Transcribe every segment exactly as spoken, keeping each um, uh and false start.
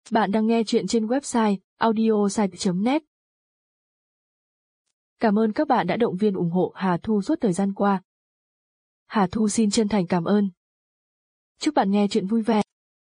Bạn đang nghe chuyện trên website audiosite chấm net. Cảm ơn các bạn đã động viên ủng hộ Hà Thu suốt thời gian qua. Hà Thu xin chân thành cảm ơn. Chúc bạn nghe chuyện vui vẻ.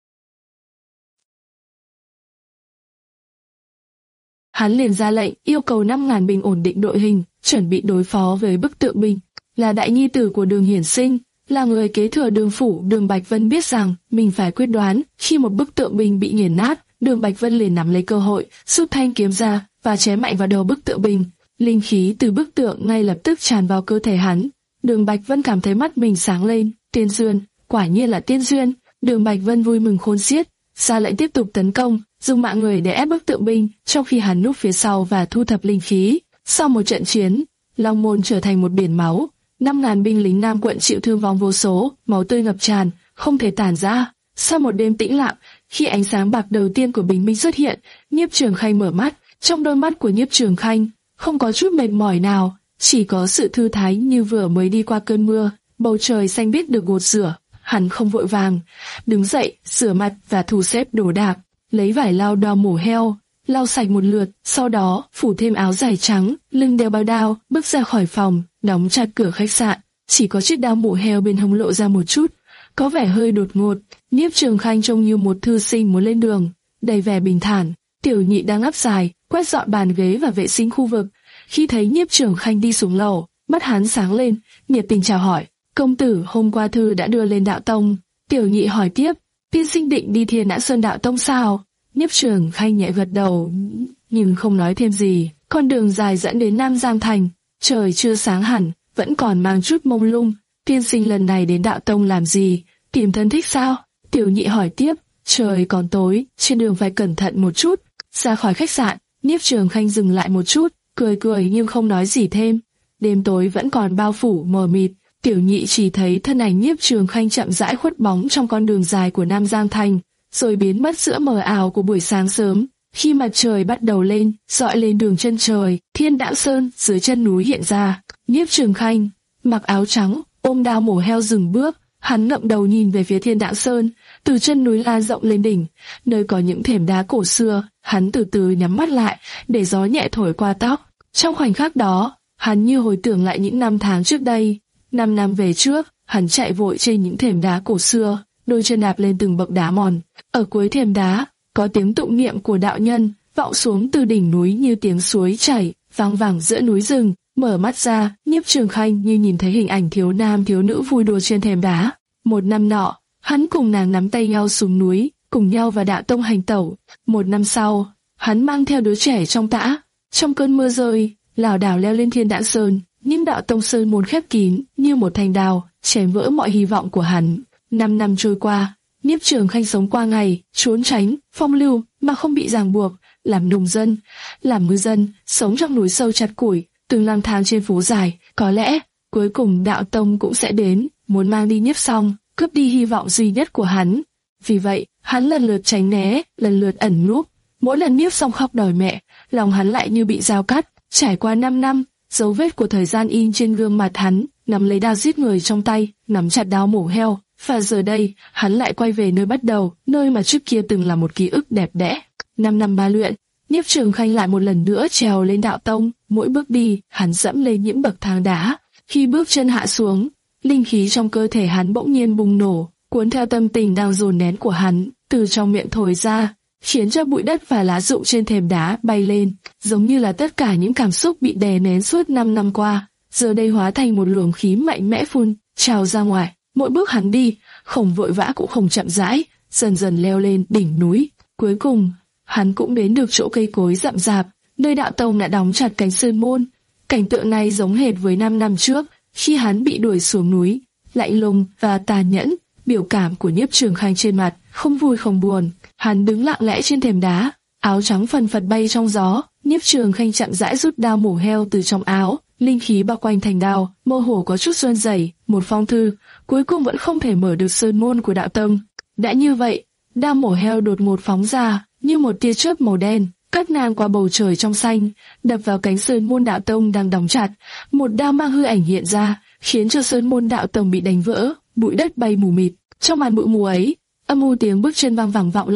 Hắn liền ra lệnh yêu cầu năm ngàn binh ổn định đội hình, chuẩn bị đối phó với bức tượng binh. Là đại nhi tử của Đường Hiển Sinh, là người kế thừa Đường phủ, Đường Bạch Vân biết rằng mình phải quyết đoán. Khi một bức tượng binh bị nghiền nát, Đường Bạch Vân liền nắm lấy cơ hội, rút thanh kiếm ra và chém mạnh vào đầu bức tượng binh. Linh khí từ bức tượng ngay lập tức tràn vào cơ thể hắn. Đường Bạch Vân cảm thấy mắt mình sáng lên. Tiên duyên, quả nhiên là tiên duyên. Đường Bạch Vân vui mừng khôn xiết, ra lệnh tiếp tục tấn công, dùng mạng người để ép bức tượng binh, trong khi hắn núp phía sau và thu thập linh khí. Sau một trận chiến, Long Môn trở thành một biển máu. Năm ngàn binh lính Nam quận chịu thương vong vô số, máu tươi ngập tràn, không thể tản ra. Sau một đêm tĩnh lặng, khi ánh sáng bạc đầu tiên của bình minh xuất hiện, Nhiếp Trường Khanh mở mắt. Trong đôi mắt của Nhiếp Trường Khanh không có chút mệt mỏi nào, chỉ có sự thư thái như vừa mới đi qua cơn mưa. Bầu trời xanh biếc được gột rửa. Hắn không vội vàng, đứng dậy, rửa mặt và thu xếp đồ đạc, lấy vải lau đao mổ heo, lau sạch một lượt, sau đó phủ thêm áo dài trắng, lưng đeo bao đao, bước ra khỏi phòng, đóng chặt cửa khách sạn. Chỉ có chiếc đao mổ heo bên hông lộ ra một chút, có vẻ hơi đột ngột. Nhiếp Trường Khanh trông như một thư sinh muốn lên đường, đầy vẻ bình thản. Tiểu Nhị đang áp dài, quét dọn bàn ghế và vệ sinh khu vực. Khi thấy Nhiếp Trường Khanh đi xuống lầu, mắt hắn sáng lên, nhiệt tình chào hỏi. Công tử, hôm qua thư đã đưa lên Đạo Tông. Tiểu Nhị hỏi tiếp, tiên sinh định đi Thiên Nhãn Sơn Đạo Tông sao? Nhiếp Trường Khanh nhẹ gật đầu, nhưng không nói thêm gì. Con đường dài dẫn đến Nam Giang Thành, trời chưa sáng hẳn, vẫn còn mang chút mông lung. Tiên sinh lần này đến Đạo Tông làm gì? Tìm thân thích sao? Tiểu Nhị hỏi tiếp. Trời còn tối, trên đường phải cẩn thận một chút. Ra khỏi khách sạn, Nhiếp Trường Khanh dừng lại một chút, cười cười nhưng không nói gì thêm. Đêm tối vẫn còn bao phủ mờ mịt. Tiểu Nhị chỉ thấy thân ảnh Nhiếp Trường Khanh chậm rãi khuất bóng trong con đường dài của Nam Giang Thành, rồi biến mất giữa mờ ảo của buổi sáng sớm. Khi mặt trời bắt đầu lên, dọi lên đường chân trời, Thiên Nhãn Sơn dưới chân núi hiện ra. Nhiếp Trường Khanh mặc áo trắng, ôm đao mổ heo dừng bước, hắn ngậm đầu nhìn về phía Thiên Nhãn Sơn, từ chân núi lan rộng lên đỉnh, nơi có những thềm đá cổ xưa. Hắn từ từ nhắm mắt lại, để gió nhẹ thổi qua tóc. Trong khoảnh khắc đó, hắn như hồi tưởng lại những năm tháng trước đây. Năm năm về trước, hắn chạy vội trên những thềm đá cổ xưa, đôi chân đạp lên từng bậc đá mòn. Ở cuối thềm đá, có tiếng tụng niệm của đạo nhân vọng xuống từ đỉnh núi như tiếng suối chảy, vang vẳng giữa núi rừng. Mở mắt ra, Nhiếp Trường Khanh như nhìn thấy hình ảnh thiếu nam thiếu nữ vui đùa trên thềm đá. Một năm nọ, hắn cùng nàng nắm tay nhau xuống núi, cùng nhau vào Đạo Tông hành tẩu. Một năm sau, hắn mang theo đứa trẻ trong tã, trong cơn mưa rơi, lảo đảo leo lên Thiên Nhãn Sơn. Nhưng Đạo Tông sơn môn khép kín như một thanh đao, chém vỡ mọi hy vọng của hắn. Năm năm trôi qua, Nhiếp Trường Khanh sống qua ngày, trốn tránh, phong lưu mà không bị ràng buộc, làm nông dân, làm ngư dân, sống trong núi sâu chặt củi, từng lang thang trên phố dài. Có lẽ cuối cùng Đạo Tông cũng sẽ đến, muốn mang đi Nhiếp Song, cướp đi hy vọng duy nhất của hắn. Vì vậy, hắn lần lượt tránh né, lần lượt ẩn núp. Mỗi lần Nhiếp Song khóc đòi mẹ, lòng hắn lại như bị dao cắt. Trải qua năm năm, dấu vết của thời gian in trên gương mặt hắn, nắm lấy đao giết người trong tay, nắm chặt đao mổ heo. Và giờ đây, hắn lại quay về nơi bắt đầu, nơi mà trước kia từng là một ký ức đẹp đẽ. Năm năm ba luyện, Nhiếp Trường Khanh lại một lần nữa trèo lên Đạo Tông. Mỗi bước đi, hắn dẫm lên những bậc thang đá. Khi bước chân hạ xuống, linh khí trong cơ thể hắn bỗng nhiên bùng nổ, cuốn theo tâm tình đang dồn nén của hắn, từ trong miệng thổi ra, khiến cho bụi đất và lá rụng trên thềm đá bay lên, giống như là tất cả những cảm xúc bị đè nén suốt năm năm qua, giờ đây hóa thành một luồng khí mạnh mẽ phun trào ra ngoài. Mỗi bước hắn đi, không vội vã cũng không chậm rãi, dần dần leo lên đỉnh núi. Cuối cùng, hắn cũng đến được chỗ cây cối rậm rạp, nơi Đạo Tông đã đóng chặt cánh sơn môn. Cảnh tượng này giống hệt với năm năm trước, khi hắn bị đuổi xuống núi, lạnh lùng và tàn nhẫn. Biểu cảm của Nhiếp Trường Khanh trên mặt không vui không buồn. Hắn đứng lặng lẽ trên thềm đá, áo trắng phần phật bay trong gió. Nhiếp Trường Khanh chậm rãi rút đao mổ heo từ trong áo, linh khí bao quanh thành đao, mơ hồ có chút run rẩy. Một phong thư cuối cùng vẫn không thể mở được sơn môn của Đạo Tông. Đã như vậy, đao mổ heo đột ngột phóng ra như một tia chớp màu đen, cắt ngang qua bầu trời trong xanh, đập vào cánh sơn môn Đạo Tông đang đóng chặt. Một đao mang hư ảnh hiện ra, khiến cho sơn môn Đạo Tông bị đánh vỡ, bụi đất bay mù mịt. Trong màn bụi mù ấy, âm u tiếng bước chân vang vẳng vọng lại.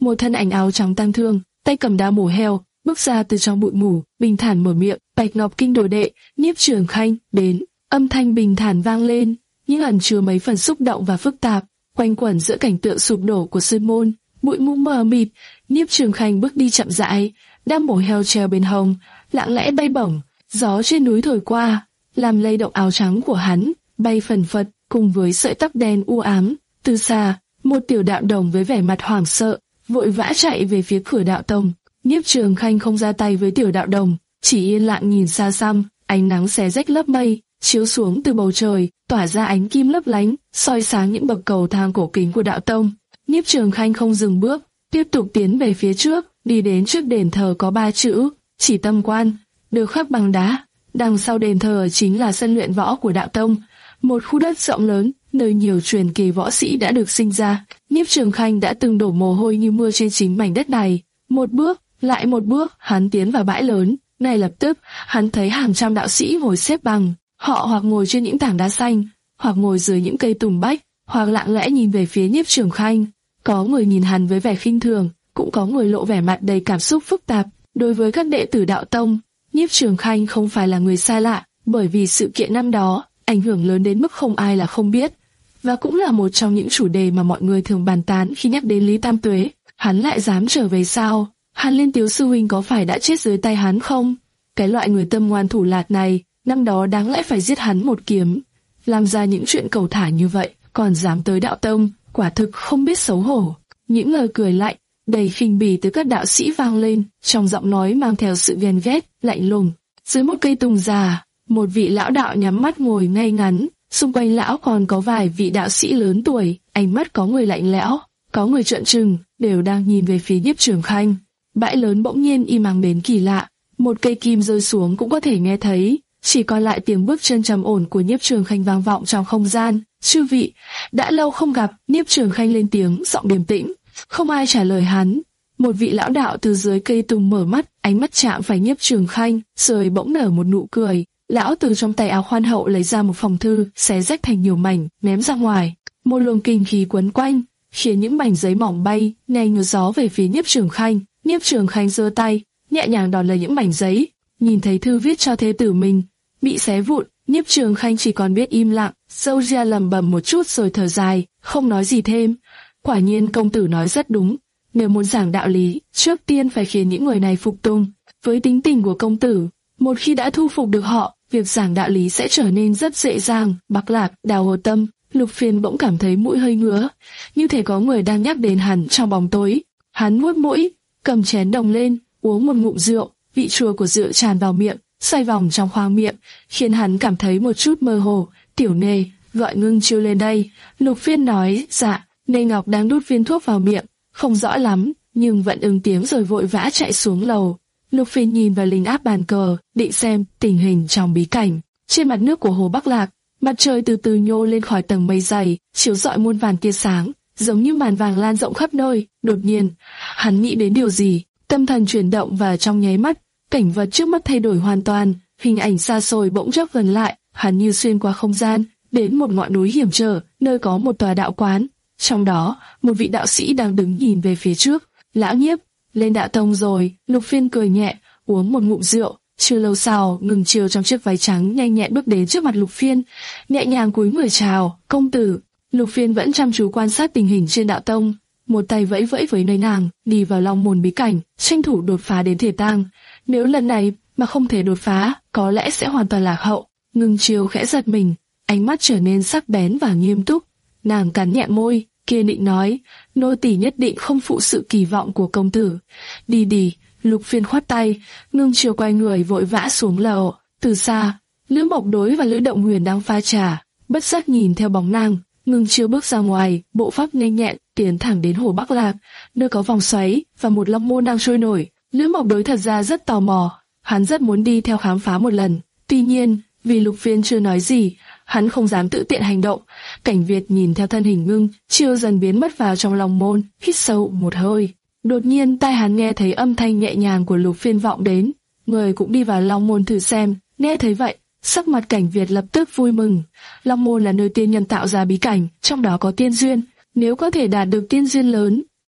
một thân ảnh áo trắng tang thương, tay cầm đao mổ heo, bước ra từ trong bụi mù, bình thản mở miệng, Bạch Ngọc Kinh đồ đệ, Nhiếp Trường Khanh, đến. Âm thanh bình thản vang lên, nhưng ẩn chứa mấy phần xúc động và phức tạp, quanh quẩn giữa cảnh tượng sụp đổ của sơn môn, bụi mù mờ mịt. Nhiếp Trường Khanh bước đi chậm rãi, đao mổ heo treo bên hông, lặng lẽ bay bổng, gió trên núi thổi qua, làm lay động áo trắng của hắn, bay phần phật, cùng với sợi tóc đen u ám. Từ xa, một tiểu đạo đồng với vẻ mặt hoảng sợ, vội vã chạy về phía cửa đạo tông. Nhiếp Trường Khanh không ra tay với tiểu đạo đồng, chỉ yên lặng nhìn xa xăm. Ánh nắng xé rách lớp mây, chiếu xuống từ bầu trời, tỏa ra ánh kim lấp lánh, soi sáng những bậc cầu thang cổ kính của đạo tông. Nhiếp Trường Khanh không dừng bước, tiếp tục tiến về phía trước, đi đến trước đền thờ có ba chữ Chỉ Tâm Quan, được khắc bằng đá. Đằng sau đền thờ chính là sân luyện võ của đạo tông, một khu đất rộng lớn, nơi nhiều truyền kỳ võ sĩ đã được sinh ra. Nhiếp Trường Khanh đã từng đổ mồ hôi như mưa trên chính mảnh đất này. Một bước, lại một bước, hắn tiến vào bãi lớn. Ngay lập tức, hắn thấy hàng trăm đạo sĩ ngồi xếp bằng, họ hoặc ngồi trên những tảng đá xanh, hoặc ngồi dưới những cây tùng bách, hoặc lặng lẽ nhìn về phía Nhiếp Trường Khanh. Có người nhìn hắn với vẻ khinh thường, cũng có người lộ vẻ mặt đầy cảm xúc phức tạp. Đối với các đệ tử đạo tông, Nhiếp Trường Khanh không phải là người xa lạ, bởi vì sự kiện năm đó ảnh hưởng lớn đến mức không ai là không biết, và cũng là một trong những chủ đề mà mọi người thường bàn tán khi nhắc đến Lý Tam Tuế. Hắn lại dám trở về sao? Hàn Liên Tiếu sư huynh có phải đã chết dưới tay hắn không? Cái loại người tâm ngoan thủ lạt này, năm đó đáng lẽ phải giết hắn một kiếm. Làm ra những chuyện cầu thả như vậy, còn dám tới đạo tông, quả thực không biết xấu hổ. Những lời cười lạnh, đầy khinh bỉ từ các đạo sĩ vang lên, trong giọng nói mang theo sự ghen ghét, lạnh lùng. Dưới một cây tùng già, một vị lão đạo nhắm mắt ngồi ngay ngắn, xung quanh lão còn có vài vị đạo sĩ lớn tuổi, ánh mắt có người lạnh lẽo, có người trợn trừng, đều đang nhìn về phía Nhiếp Trường Khanh. Bãi lớn bỗng nhiên im ắng đến kỳ lạ, một cây kim rơi xuống cũng có thể nghe thấy, chỉ còn lại tiếng bước chân trầm ổn của Nhiếp Trường Khanh vang vọng trong không gian. Chư vị, đã lâu không gặp. Nhiếp Trường Khanh lên tiếng, giọng điềm tĩnh. Không ai trả lời hắn. Một vị lão đạo từ dưới cây tùng mở mắt, ánh mắt chạm phải Nhiếp Trường Khanh, rồi bỗng nở một nụ cười. Lão từ trong tay áo khoan hậu lấy ra một phong thư, xé rách thành nhiều mảnh, ném ra ngoài. Một luồng kinh khí quấn quanh, khiến những mảnh giấy mỏng bay nhanh như gió về phía Nhiếp Trường Khanh. Nhiếp Trường Khanh giơ tay, nhẹ nhàng đón lấy những mảnh giấy, nhìn thấy thư viết cho thê tử mình bị xé vụn, Nhiếp Trường Khanh chỉ còn biết im lặng, sâu ra lẩm bẩm một chút rồi thở dài, không nói gì thêm. Quả nhiên công tử nói rất đúng, nếu muốn giảng đạo lý, trước tiên phải khiến những người này phục tùng. Với tính tình của công tử, một khi đã thu phục được họ, việc giảng đạo lý sẽ trở nên rất dễ dàng. Bắc Lạc, Đào Hồ Tâm, Lục Phiên bỗng cảm thấy mũi hơi ngứa, như thể có người đang nhắc đến hắn trong bóng tối. Hắn nuốt mũi, cầm chén đồng lên, uống một ngụm rượu, vị chua của rượu tràn vào miệng, xoay vòng trong khoang miệng, khiến hắn cảm thấy một chút mơ hồ. Tiểu Nê, gọi Ngưng Chiêu lên đây. Lục Phiên nói. Dạ. Nê Ngọc đang đút viên thuốc vào miệng, không rõ lắm, nhưng vẫn ứng tiếng rồi vội vã chạy xuống lầu. Lục Phiên nhìn vào linh áp bàn cờ, định xem tình hình trong bí cảnh. Trên mặt nước của hồ Bắc Lạc, mặt trời từ từ nhô lên khỏi tầng mây dày, chiếu rọi muôn vàn tia sáng, giống như màn vàng lan rộng khắp nơi. Đột nhiên, hắn nghĩ đến điều gì, tâm thần chuyển động và trong nháy mắt, cảnh vật trước mắt thay đổi hoàn toàn, hình ảnh xa xôi bỗng chốc gần lại, hắn như xuyên qua không gian, đến một ngọn núi hiểm trở, nơi có một tòa đạo quán. Trong đó, một vị đạo sĩ đang đứng nhìn về phía trước. Lão Nhiếp, lên đạo tông rồi. Lục Phiên cười nhẹ, uống một ngụm rượu. Chưa lâu sau, Ngừng Chiêu trong chiếc váy trắng nhanh nhẹn bước đến trước mặt Lục Phiên, nhẹ nhàng cúi người chào. Công tử. Lục Phiên vẫn chăm chú quan sát tình hình trên đạo tông, một tay vẫy vẫy với nơi nàng, đi vào long môn bí cảnh, tranh thủ đột phá đến thể tang. Nếu lần này mà không thể đột phá, có lẽ sẽ hoàn toàn lạc hậu. Ngừng Chiêu khẽ giật mình, ánh mắt trở nên sắc bén và nghiêm túc. Nàng cắn nhẹ môi, kiên định nói, nô tỳ nhất định không phụ sự kỳ vọng của công tử. Đi đi. Lục Phiên khoát tay, Ngưng Chiêu quay người vội vã xuống lầu. Từ xa, Lữ Mộc Đối và Lữ Động Huyền đang pha trà, bất giác nhìn theo bóng nàng. Ngưng Chiêu bước ra ngoài, bộ pháp nhanh nhẹn, tiến thẳng đến hồ Bắc Lạc, nơi có vòng xoáy và một long môn đang trôi nổi. Lữ Mộc Đối thật ra rất tò mò, hắn rất muốn đi theo khám phá một lần. Tuy nhiên, vì Lục Phiên chưa nói gì, hắn không dám tự tiện hành động. Cảnh Việt nhìn theo thân hình Ngưng Chiêu dần biến mất vào trong long môn, hít sâu một hơi. Đột nhiên tai hắn nghe thấy âm thanh nhẹ nhàng của Lục Phiên vọng đến, người cũng đi vào long môn thử xem. Nghe thấy vậy, sắc mặt Cảnh Việt lập tức vui mừng. Long môn là nơi tiên nhân tạo ra bí cảnh, trong đó có tiên duyên. Nếu có thể đạt được tiên duyên lớn,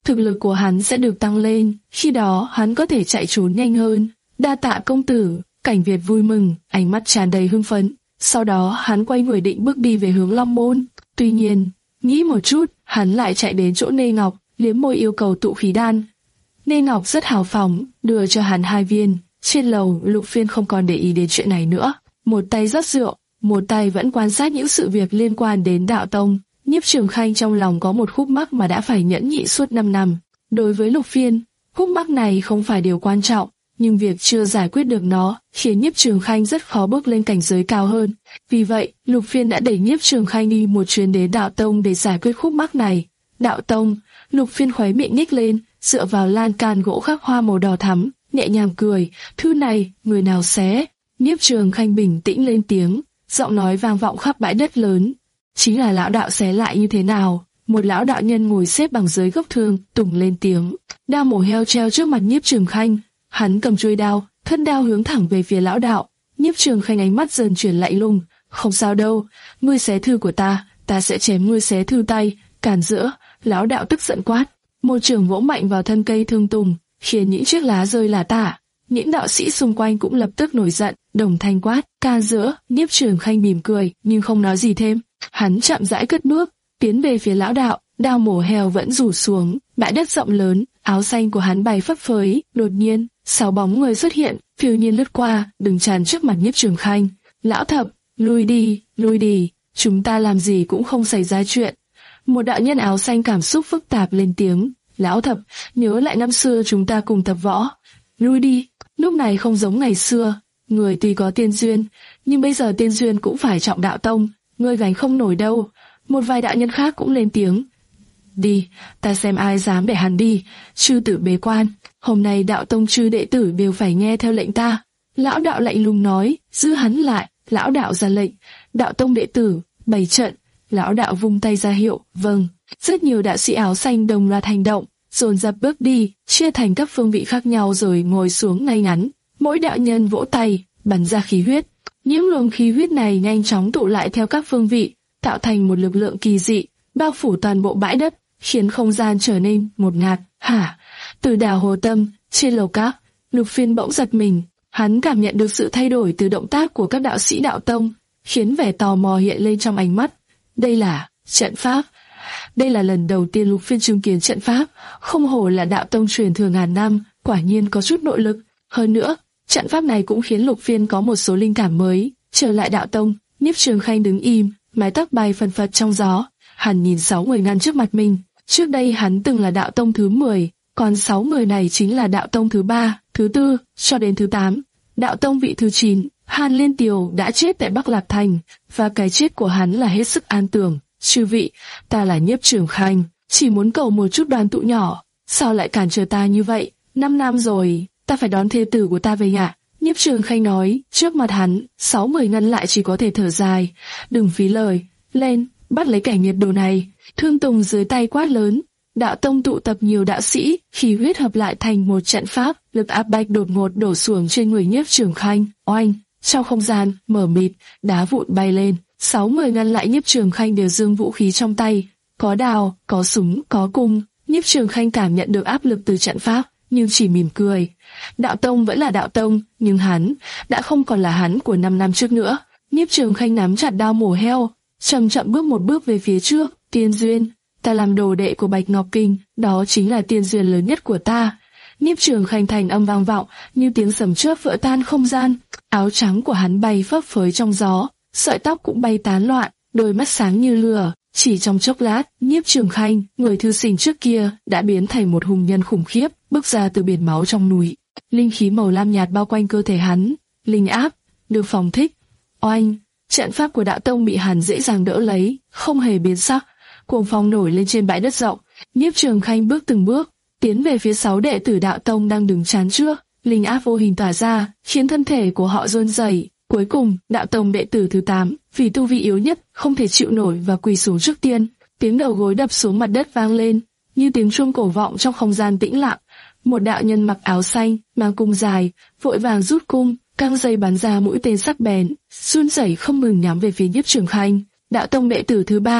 thực lực của hắn sẽ được tăng lên, khi đó hắn có thể chạy trốn nhanh hơn. Đa tạ công tử. Cảnh Việt vui mừng, ánh mắt tràn đầy hưng phấn. Sau đó hắn quay người định bước đi về hướng Long Môn. Tuy nhiên, nghĩ một chút, hắn lại chạy đến chỗ Nê Ngọc, liếm môi yêu cầu tụ khí đan. Nê Ngọc rất hào phóng, đưa cho hắn hai viên. Trên lầu, Lục Phiên không còn để ý đến chuyện này nữa. Một tay rót rượu, một tay vẫn quan sát những sự việc liên quan đến đạo tông. Nhiếp Trường Khanh trong lòng có một khúc mắc mà đã phải nhẫn nhịn suốt năm năm. Đối với Lục Phiên, khúc mắc này không phải điều quan trọng, nhưng việc chưa giải quyết được nó khiến Nhiếp Trường Khanh rất khó bước lên cảnh giới cao hơn. Vì vậy, Lục Phiên đã đẩy Nhiếp Trường Khanh đi một chuyến đến đạo tông để giải quyết khúc mắc này. Đạo tông, Lục Phiên khóe miệng nhếch lên, dựa vào lan can gỗ khắc hoa màu đỏ thắm, nhẹ nhàng cười. Thư này, người nào xé? Nhiếp Trường Khanh bình tĩnh lên tiếng, giọng nói vang vọng khắp bãi đất lớn. Chính là lão đạo xé lại như thế nào? Một lão đạo nhân ngồi xếp bằng dưới gốc thương, tùng lên tiếng. Đao mổ heo treo trước mặt Nhiếp Trường Khanh. Hắn cầm chuôi đao, thân đao hướng thẳng về phía lão đạo. Nhiếp Trường Khanh ánh mắt dần chuyển lạnh lùng. Không sao đâu, ngươi xé thư của ta, ta sẽ chém ngươi xé thư tay. Cản giữa, lão đạo tức giận quát. Một trường vỗ mạnh vào thân cây thương tùng, khiến những chiếc lá rơi lả tả. Những đạo sĩ xung quanh cũng lập tức nổi giận, đồng thanh quát. Can giữa, Nhiếp Trường Khanh mỉm cười, nhưng không nói gì thêm. Hắn chậm rãi cất bước, tiến về phía lão đạo. Đao mổ heo vẫn rủ xuống, bãi đất rộng lớn, áo xanh của hắn bay phấp phới. Đột nhiên, sáu bóng người xuất hiện, phiêu nhiên lướt qua, đứng chắn trước mặt Nhiếp Trường Khanh. Lão Thập, lui đi, lui đi, chúng ta làm gì cũng không xảy ra chuyện. Một đạo nhân áo xanh cảm xúc phức tạp lên tiếng. Lão Thập, nhớ lại năm xưa chúng ta cùng tập võ. Lui đi, lúc này không giống ngày xưa. Người tuy có tiên duyên, nhưng bây giờ tiên duyên cũng phải trọng đạo tông, ngươi gánh không nổi đâu. Một vài đạo nhân khác cũng lên tiếng. Đi, ta xem ai dám để hắn đi. Chư tử bế quan, hôm nay đạo tông chư đệ tử đều phải nghe theo lệnh ta. Lão đạo lạnh lùng nói, giữ hắn lại. Lão đạo ra lệnh, đạo tông đệ tử, bày trận. Lão đạo vung tay ra hiệu, vâng. Rất nhiều đạo sĩ áo xanh đồng loạt hành động, dồn dập bước đi, chia thành các phương vị khác nhau rồi ngồi xuống ngay ngắn. Mỗi đạo nhân vỗ tay, bắn ra khí huyết. Những luồng khí huyết này nhanh chóng tụ lại theo các phương vị, tạo thành một lực lượng kỳ dị, bao phủ toàn bộ bãi đất, khiến không gian trở nên ngột ngạt. Hả? Từ đảo Hồ Tâm, trên lầu các, Lục Phiên bỗng giật mình. Hắn cảm nhận được sự thay đổi từ động tác của các đạo sĩ đạo tông, khiến vẻ tò mò hiện lên trong ánh mắt. Đây là trận pháp. Đây là lần đầu tiên Lục Phiên chứng kiến trận pháp. Không hổ là đạo tông truyền thừa ngàn năm, quả nhiên có chút nội lực. Hơn nữa, trận pháp này cũng khiến Lục Phiên có một số linh cảm mới. Trở lại đạo tông, Nhiếp Trường Khanh đứng im, mái tóc bay phần phật trong gió. Hắn nhìn sáu người ngăn trước mặt mình. Trước đây hắn từng là đạo tông thứ mười, còn sáu người này chính là đạo tông thứ ba, thứ tư, cho đến thứ tám. Đạo tông vị thứ chín, Hàn Liên Tiều đã chết tại Bắc Lạc Thành, và cái chết của hắn là hết sức an tường. Chư vị, ta là Nhiếp Trường Khanh, chỉ muốn cầu một chút đoàn tụ nhỏ, sao lại cản trở ta như vậy? Năm năm rồi, ta phải đón thê tử của ta về nhà. Nhiếp Trường Khanh nói, trước mặt hắn, sáu người ngăn lại chỉ có thể thở dài. Đừng phí lời, lên, bắt lấy kẻ nghiệt đồ này. Thương Tùng dưới tay quát lớn. Đạo tông tụ tập nhiều đạo sĩ, khí huyết hợp lại thành một trận pháp, lực áp bách đột ngột đổ xuống trên người Nhiếp Trường Khanh. Oanh, trong không gian mở mịt, đá vụn bay lên. Sáu người ngăn lại Nhiếp Trường Khanh đều giương vũ khí trong tay, có đào, có súng, có cung. Nhiếp Trường Khanh cảm nhận được áp lực từ trận pháp, nhưng chỉ mỉm cười. Đạo tông vẫn là đạo tông, nhưng hắn đã không còn là hắn của năm năm trước nữa. Nhiếp Trường Khanh nắm chặt đao mổ heo, chậm chậm bước một bước về phía trước. Tiên duyên, ta làm đồ đệ của Bạch Ngọc Kinh, đó chính là tiên duyên lớn nhất của ta. Nhiếp Trường Khanh thành âm vang vọng, như tiếng sấm chớp vỡ tan không gian. Áo trắng của hắn bay phấp phới trong gió, sợi tóc cũng bay tán loạn, đôi mắt sáng như lửa. Chỉ trong chốc lát, Nhiếp Trường Khanh, người thư sinh trước kia, đã biến thành một hùng nhân khủng khiếp, bước ra từ biển máu trong núi. Linh khí màu lam nhạt bao quanh cơ thể hắn, linh áp, được phóng thích. Oanh, trận pháp của đạo tông bị hắn dễ dàng đỡ lấy, không hề biến sắc. Cuồng phong nổi lên trên bãi đất rộng. Nhiếp Trường Khanh bước từng bước, tiến về phía sáu đệ tử đạo tông đang đứng chán trước. Linh áp vô hình tỏa ra, khiến thân thể của họ run rẩy. Cuối cùng, đạo tông đệ tử thứ tám, vì tu vi yếu nhất, không thể chịu nổi và quỳ xuống trước tiên. Tiếng đầu gối đập xuống mặt đất vang lên, như tiếng chuông cổ vọng trong không gian tĩnh lặng. Một đạo nhân mặc áo xanh, mang cung dài, vội vàng rút cung, căng dây bắn ra mũi tên sắc bén, run rẩy không ngừng nhắm về phía Nhiếp Trường Khanh. Đạo tông đệ tử thứ ba,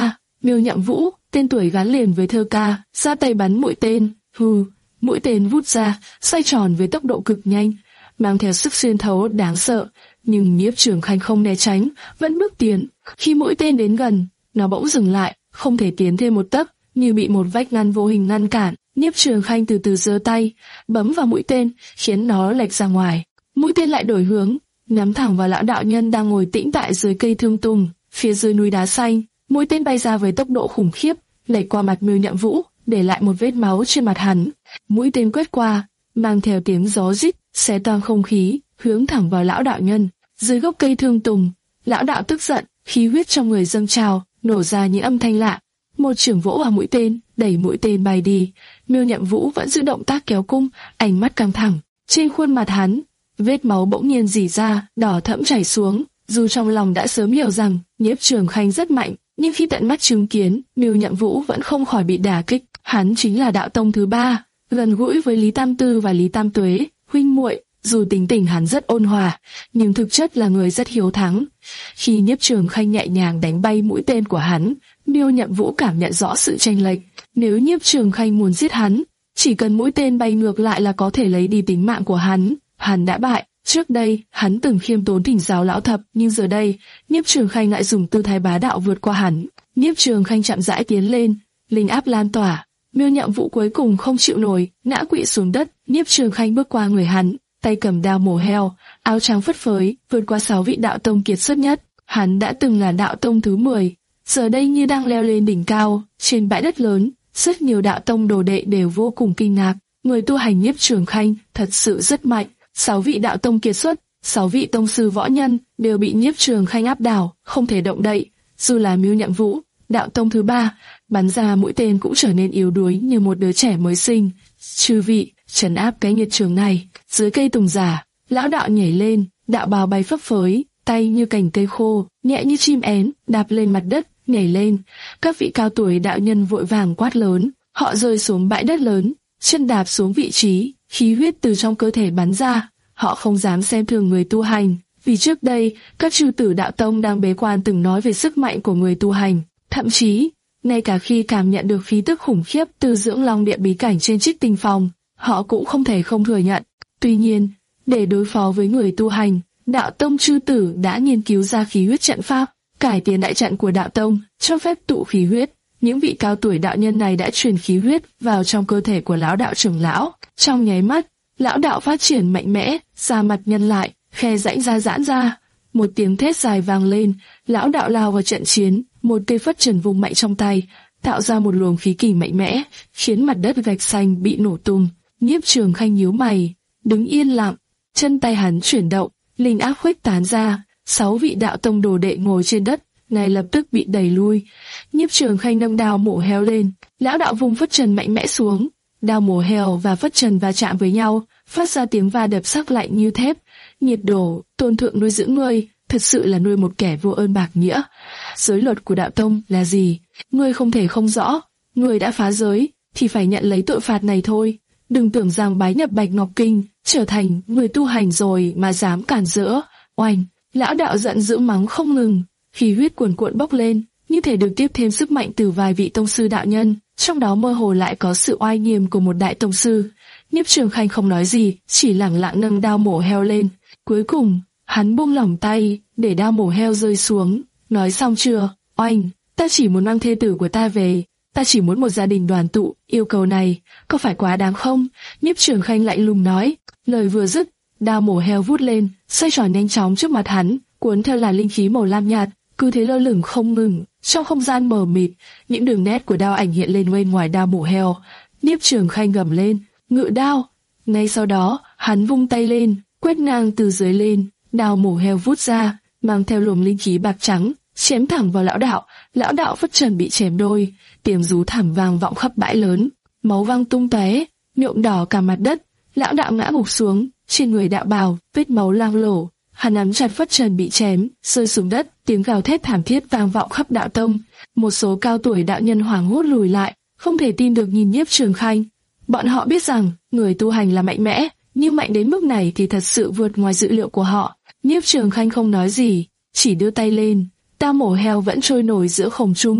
Miêu Nhậm Vũ, tên tuổi gắn liền với thơ ca, ra tay bắn mũi tên, hừ, mũi tên vút ra, xoay tròn với tốc độ cực nhanh, mang theo sức xuyên thấu đáng sợ, nhưng Nhiếp Trường Khanh không né tránh, vẫn bước tiến. Khi mũi tên đến gần, nó bỗng dừng lại, không thể tiến thêm một tấc, như bị một vách ngăn vô hình ngăn cản. Nhiếp Trường Khanh từ từ giơ tay, bấm vào mũi tên, khiến nó lệch ra ngoài. Mũi tên lại đổi hướng, nhắm thẳng vào lão đạo nhân đang ngồi tĩnh tại dưới cây thương tùng, phía dưới núi đá xanh. Mũi tên bay ra với tốc độ khủng khiếp, lệch qua mặt Miêu Nhậm Vũ, để lại một vết máu trên mặt hắn. Mũi tên quét qua, mang theo tiếng gió rít, xé toang không khí, hướng thẳng vào lão đạo nhân. Dưới gốc cây thương tùng, lão đạo tức giận, khí huyết trong người dâng trào, nổ ra những âm thanh lạ. Một chưởng vỗ vào mũi tên, đẩy mũi tên bay đi. Miêu Nhậm Vũ vẫn giữ động tác kéo cung, ánh mắt căng thẳng. Trên khuôn mặt hắn, vết máu bỗng nhiên rỉ ra, đỏ thẫm chảy xuống. Dù trong lòng đã sớm hiểu rằng Nhiếp Trường Khanh rất mạnh, nhưng khi tận mắt chứng kiến, Miêu Nhậm Vũ vẫn không khỏi bị đả kích. Hắn chính là đạo tông thứ ba, gần gũi với Lý Tam Tư và Lý Tam Tuế, huynh muội. Dù tính tình hắn rất ôn hòa, nhưng thực chất là người rất hiếu thắng. Khi Nhiếp Trường Khanh nhẹ nhàng đánh bay mũi tên của hắn, Miêu Nhậm Vũ cảm nhận rõ sự chênh lệch. Nếu Nhiếp Trường Khanh muốn giết hắn, chỉ cần mũi tên bay ngược lại là có thể lấy đi tính mạng của hắn. Hắn đã bại. Trước đây, hắn từng khiêm tốn thỉnh giáo lão thập, nhưng giờ đây, Nhiếp Trường Khanh lại dùng tư thái bá đạo vượt qua hắn. Nhiếp Trường Khanh chậm rãi tiến lên, linh áp lan tỏa. Miêu Nhậm Vũ cuối cùng không chịu nổi, ngã quỵ xuống đất. Nhiếp Trường Khanh bước qua người hắn, tay cầm đao mổ heo, áo trắng phất phới, vượt qua sáu vị đạo tông kiệt xuất nhất. Hắn đã từng là đạo tông thứ mười, giờ đây như đang leo lên đỉnh cao. Trên bãi đất lớn, rất nhiều đạo tông đồ đệ đều vô cùng kinh ngạc. Người tu hành Nhiếp Trường Khanh thật sự rất mạnh. Sáu vị đạo tông kiệt xuất, sáu vị tông sư võ nhân đều bị Nhiếp Trường Khanh áp đảo, không thể động đậy. Dù là Miêu Nhậm Vũ, đạo tông thứ ba, bắn ra mũi tên cũng trở nên yếu đuối như một đứa trẻ mới sinh. Chư vị, trấn áp cái nghiệt trường này. Dưới cây tùng giả, lão đạo nhảy lên, đạo bào bay phấp phới, tay như cành cây khô, nhẹ như chim én, đạp lên mặt đất, nhảy lên. Các vị cao tuổi đạo nhân vội vàng quát lớn, họ rơi xuống bãi đất lớn, chân đạp xuống vị trí, khí huyết từ trong cơ thể bắn ra. Họ không dám xem thường người tu hành, vì trước đây các chư tử đạo tông đang bế quan từng nói về sức mạnh của người tu hành, thậm chí ngay cả khi cảm nhận được khí tức khủng khiếp từ Dưỡng Long Điện bí cảnh trên Trích Tinh Phong, họ cũng không thể không thừa nhận. Tuy nhiên, để đối phó với người tu hành, đạo tông chư tử đã nghiên cứu ra khí huyết trận pháp, cải tiến đại trận của đạo tông, cho phép tụ khí huyết. Những vị cao tuổi đạo nhân này đã truyền khí huyết vào trong cơ thể của lão đạo trưởng lão. Trong nháy mắt, lão đạo phát triển mạnh mẽ, da mặt nhân lại, khe rãnh ra giãn ra. Một tiếng thét dài vang lên, lão đạo lao vào trận chiến, một cây phất trần vung mạnh trong tay, tạo ra một luồng khí kình mạnh mẽ, khiến mặt đất gạch xanh bị nổ tung. Nhiếp Trường Khanh nhíu mày, đứng yên lặng, chân tay hắn chuyển động, linh áp khuếch tán ra, sáu vị đạo tông đồ đệ ngồi trên đất, ngay lập tức bị đẩy lui. Nhiếp Trường Khanh nâng đao mổ heo lên, lão đạo vùng phất trần mạnh mẽ xuống, đao mổ heo và phất trần va chạm với nhau, phát ra tiếng va đập sắc lạnh như thép. Nhiệt Đổ, tôn thượng nuôi dưỡng ngươi, thật sự là nuôi một kẻ vô ơn bạc nghĩa. Giới luật của đạo tông là gì? Ngươi không thể không rõ. Ngươi đã phá giới, thì phải nhận lấy tội phạt này thôi. Đừng tưởng rằng bái nhập Bạch Ngọc Kinh, trở thành người tu hành rồi mà dám cản rỡ. Oanh! Lão đạo giận dữ mắng không ngừng, khí huyết cuồn cuộn bốc lên, như thể được tiếp thêm sức mạnh từ vài vị tông sư đạo nhân, trong đó mơ hồ lại có sự oai nghiêm của một đại tông sư. Nhiếp Trường Khanh không nói gì, chỉ lẳng lặng nâng đao mổ heo lên. Cuối cùng, hắn buông lỏng tay, để đao mổ heo rơi xuống. Nói xong chưa? Oanh! Ta chỉ muốn mang thê tử của ta về. Ta chỉ muốn một gia đình đoàn tụ. Yêu cầu này, có phải quá đáng không? Nhiếp Trường Khanh lạnh lùng nói. Lời vừa dứt, đao mổ heo vút lên, xoay tròn nhanh chóng trước mặt hắn, cuốn theo làn linh khí màu lam nhạt, cứ thế lơ lửng không ngừng. Trong không gian mờ mịt, những đường nét của đao ảnh hiện lên bên ngoài đao mổ heo. Nhiếp Trường Khanh gầm lên, ngự đao. Ngay sau đó, hắn vung tay lên, quét ngang từ dưới lên, đao mổ heo vút ra, mang theo luồng linh khí bạc trắng, chém thẳng vào lão đạo. Lão đạo phất trần bị chém đôi, tiếng rú thảm vang vọng khắp bãi lớn, máu văng tung tóe, nhuộm đỏ cả mặt đất. Lão đạo ngã gục xuống, trên người đạo bào vết máu loang lổ. Hắn nắm chặt phất trần bị chém, rơi xuống đất, tiếng gào thét thảm thiết vang vọng khắp đạo tông. Một số cao tuổi đạo nhân hoảng hốt lùi lại, không thể tin được nhìn Nhiếp Trường Khanh. Bọn họ biết rằng người tu hành là mạnh mẽ, nhưng mạnh đến mức này thì thật sự vượt ngoài dự liệu của họ. Nhiếp Trường Khanh không nói gì, chỉ đưa tay lên, đao mổ heo vẫn trôi nổi giữa không trung.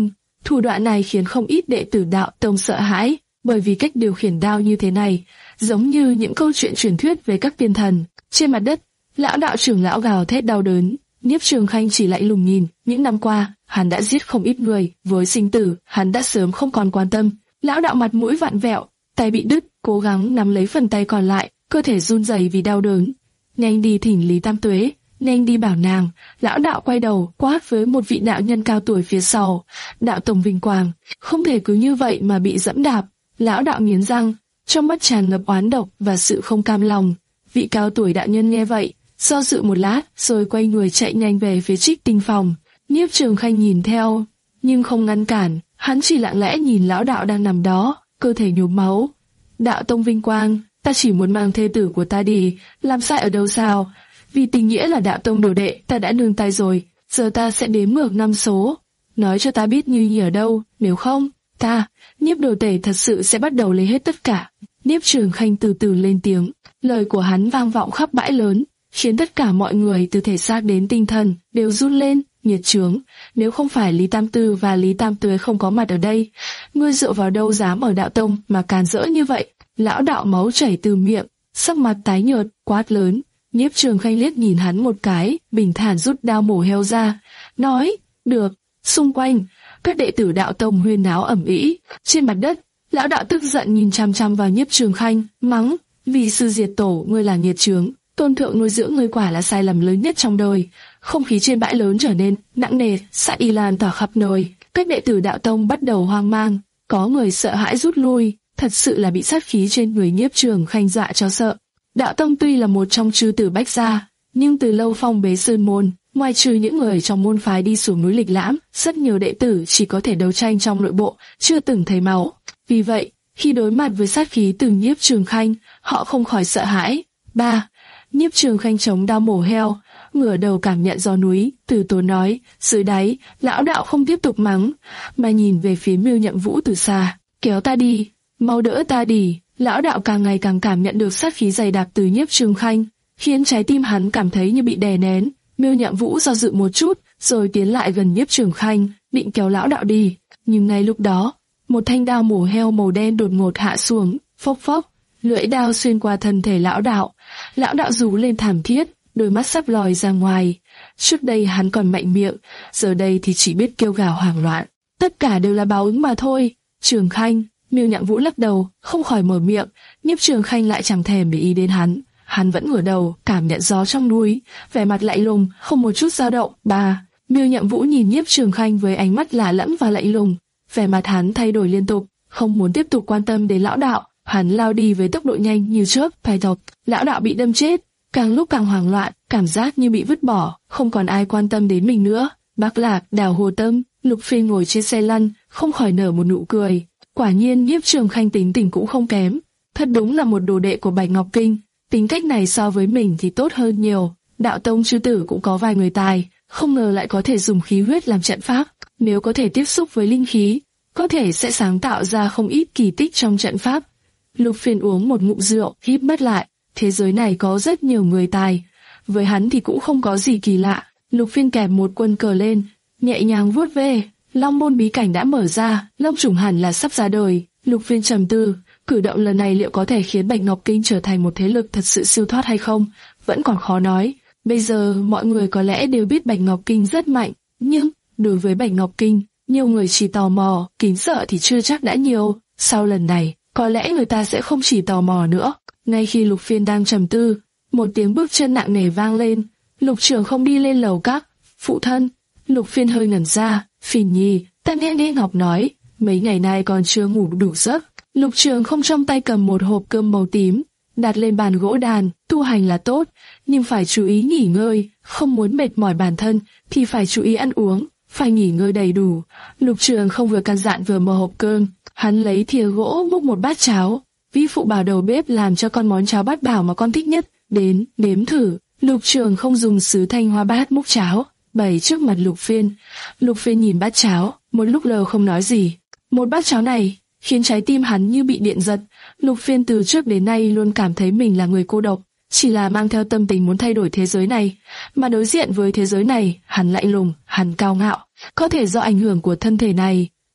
Thủ đoạn này khiến không ít đệ tử đạo tông sợ hãi, bởi vì cách điều khiển đao như thế này, giống như những câu chuyện truyền thuyết về các tiên thần. Trên mặt đất, lão đạo trưởng lão gào thét đau đớn. Nhiếp Trường Khanh chỉ lạnh lùng nhìn. Những năm qua, hắn đã giết không ít người, với sinh tử, hắn đã sớm không còn quan tâm. Lão đạo mặt mũi vặn vẹo, tay bị đứt, cố gắng nắm lấy phần tay còn lại, cơ thể run rẩy vì đau đớn. Nhanh đi thỉnh Lý Tam Tuế, nhanh đi bảo nàng. Lão đạo quay đầu, quát với một vị đạo nhân cao tuổi phía sau. Đạo tổng vinh quang, không thể cứ như vậy mà bị dẫm đạp. Lão đạo nghiến răng, trong mắt tràn ngập oán độc và sự không cam lòng. Vị cao tuổi đạo nhân nghe vậy, do dự một lát, rồi quay người chạy nhanh về phía Trích Tinh phòng. Nhiếp Trường Khanh nhìn theo, nhưng không ngăn cản, hắn chỉ lặng lẽ nhìn lão đạo đang nằm đó, cơ thể nhuốm máu. Đạo tông vinh quang, ta chỉ muốn mang thê tử của ta đi, làm sai ở đâu sao? Vì tình nghĩa là đạo tông đồ đệ, ta đã nương tay rồi, giờ ta sẽ đếm ngược năm số. Nói cho ta biết Như Nhi ở đâu, nếu không, ta, Nhiếp đồ tể thật sự sẽ bắt đầu lấy hết tất cả. Nhiếp Trường Khanh từ từ lên tiếng, lời của hắn vang vọng khắp bãi lớn, khiến tất cả mọi người từ thể xác đến tinh thần đều run lên. Nhiệt trướng, nếu không phải Lý Tam Tư và Lý Tam Tuế không có mặt ở đây, ngươi dựa vào đâu dám ở đạo tông mà càn rỡ như vậy? Lão đạo máu chảy từ miệng, sắc mặt tái nhợt, quát lớn. Nhiếp Trường Khanh liếc nhìn hắn một cái, bình thản rút đao mổ heo ra, nói, được. Xung quanh, các đệ tử đạo tông huyên náo ầm ĩ. Trên mặt đất, lão đạo tức giận nhìn chăm chăm vào Nhiếp Trường Khanh, mắng, vì sư diệt tổ ngươi là nghiệt chướng, tôn thượng nuôi dưỡng ngươi quả là sai lầm lớn nhất trong đời. Không khí trên bãi lớn trở nên nặng nề, sát y lan tỏa khắp nơi. Các đệ tử đạo tông bắt đầu hoang mang, có người sợ hãi rút lui, thật sự là bị sát khí trên người Nhiếp Trường Khanh dọa cho sợ. Đạo tông tuy là một trong chư tử bách gia, nhưng từ lâu phong bế sơn môn, ngoài trừ những người trong môn phái đi xuống núi lịch lãm, rất nhiều đệ tử chỉ có thể đấu tranh trong nội bộ, chưa từng thấy máu. Vì vậy, khi đối mặt với sát khí từ Nhiếp Trường Khanh, họ không khỏi sợ hãi. Ba, Nhiếp Trường Khanh chống đao mổ heo, ngửa đầu cảm nhận gió núi, từ tốn nói. Dưới đáy, lão đạo không tiếp tục mắng, mà nhìn về phía Miêu Nhậm Vũ từ xa. Kéo ta đi, mau đỡ ta đi. Lão đạo càng ngày càng cảm nhận được sát khí dày đặc từ Nhiếp Trường Khanh, khiến trái tim hắn cảm thấy như bị đè nén. Miêu Nhậm Vũ do dự một chút, rồi tiến lại gần Nhiếp Trường Khanh, định kéo lão đạo đi. Nhưng ngay lúc đó, một thanh đao mổ heo màu đen đột ngột hạ xuống, phốc phốc, lưỡi đao xuyên qua thân thể lão đạo. Lão đạo rú lên thảm thiết, đôi mắt sắp lòi ra ngoài. Trước đây hắn còn mạnh miệng, giờ đây thì chỉ biết kêu gào hoảng loạn. Tất cả đều là báo ứng mà thôi. Trường Khanh, Miêu Nhậm Vũ lắc đầu, không khỏi mở miệng. Nhiếp Trường Khanh lại chẳng thèm để ý đến hắn. Hắn vẫn ngửa đầu, cảm nhận gió trong núi, vẻ mặt lạnh lùng, không một chút dao động. Ba, Miêu Nhậm Vũ nhìn Nhiếp Trường Khanh với ánh mắt lạ lẫm và lạnh lùng. Vẻ mặt hắn thay đổi liên tục, không muốn tiếp tục quan tâm đến lão đạo. Hắn lao đi với tốc độ nhanh như chớp, phai thọc. Lão đạo bị đâm chết, càng lúc càng hoảng loạn, cảm giác như bị vứt bỏ, không còn ai quan tâm đến mình nữa. Bác Lạc, Đào Hồ Tâm, Lục Phiên ngồi trên xe lăn, không khỏi nở một nụ cười. Quả nhiên Nhiếp Trường Khanh tính tình cũng không kém, thật đúng là một đồ đệ của Bạch Ngọc Kinh. Tính cách này so với mình thì tốt hơn nhiều. Đạo tông chư tử cũng có vài người tài, không ngờ lại có thể dùng khí huyết làm trận pháp. Nếu có thể tiếp xúc với linh khí, có thể sẽ sáng tạo ra không ít kỳ tích trong trận pháp. Lục Phiên uống một ngụm rượu, híp mắt lại. Thế giới này có rất nhiều người tài, với hắn thì cũng không có gì kỳ lạ. Lục Phiên kẹp một quân cờ lên, nhẹ nhàng vuốt ve. Long môn bí cảnh đã mở ra, Long trùng hẳn là sắp ra đời. Lục Phiên trầm tư, cử động lần này liệu có thể khiến Bạch Ngọc Kinh trở thành một thế lực thật sự siêu thoát hay không, vẫn còn khó nói. Bây giờ mọi người có lẽ đều biết Bạch Ngọc Kinh rất mạnh, nhưng đối với Bạch Ngọc Kinh, nhiều người chỉ tò mò, kính sợ thì chưa chắc đã nhiều. Sau lần này, có lẽ người ta sẽ không chỉ tò mò nữa. Ngay khi Lục Phiên đang trầm tư, một tiếng bước chân nặng nề vang lên. Lục Trường không đi lên lầu các. Phụ thân. Lục Phiên hơi ngẩn ra. Phiền nhi, ta nghe nghe Ngọc nói, mấy ngày nay còn chưa ngủ đủ giấc. Lục Trường không trong tay cầm một hộp cơm màu tím, đặt lên bàn gỗ đàn. Tu hành là tốt, nhưng phải chú ý nghỉ ngơi, không muốn mệt mỏi bản thân thì phải chú ý ăn uống, phải nghỉ ngơi đầy đủ. Lục Trường không vừa căn dặn vừa mở hộp cơm, hắn lấy thìa gỗ múc một bát cháo. Vi phụ bảo đầu bếp làm cho con món cháo bát bảo mà con thích nhất, đến nếm thử. Lục Trường không dùng sứ thanh hoa bát múc cháo, bày trước mặt Lục Phiên. Lục Phiên nhìn bát cháo, một lúc lâu không nói gì. Một bát cháo này khiến trái tim hắn như bị điện giật. Lục Phiên từ trước đến nay luôn cảm thấy mình là người cô độc, chỉ là mang theo tâm tình muốn thay đổi thế giới này, mà đối diện với thế giới này, hắn lạnh lùng, hắn cao ngạo. Có thể do ảnh hưởng của thân thể này,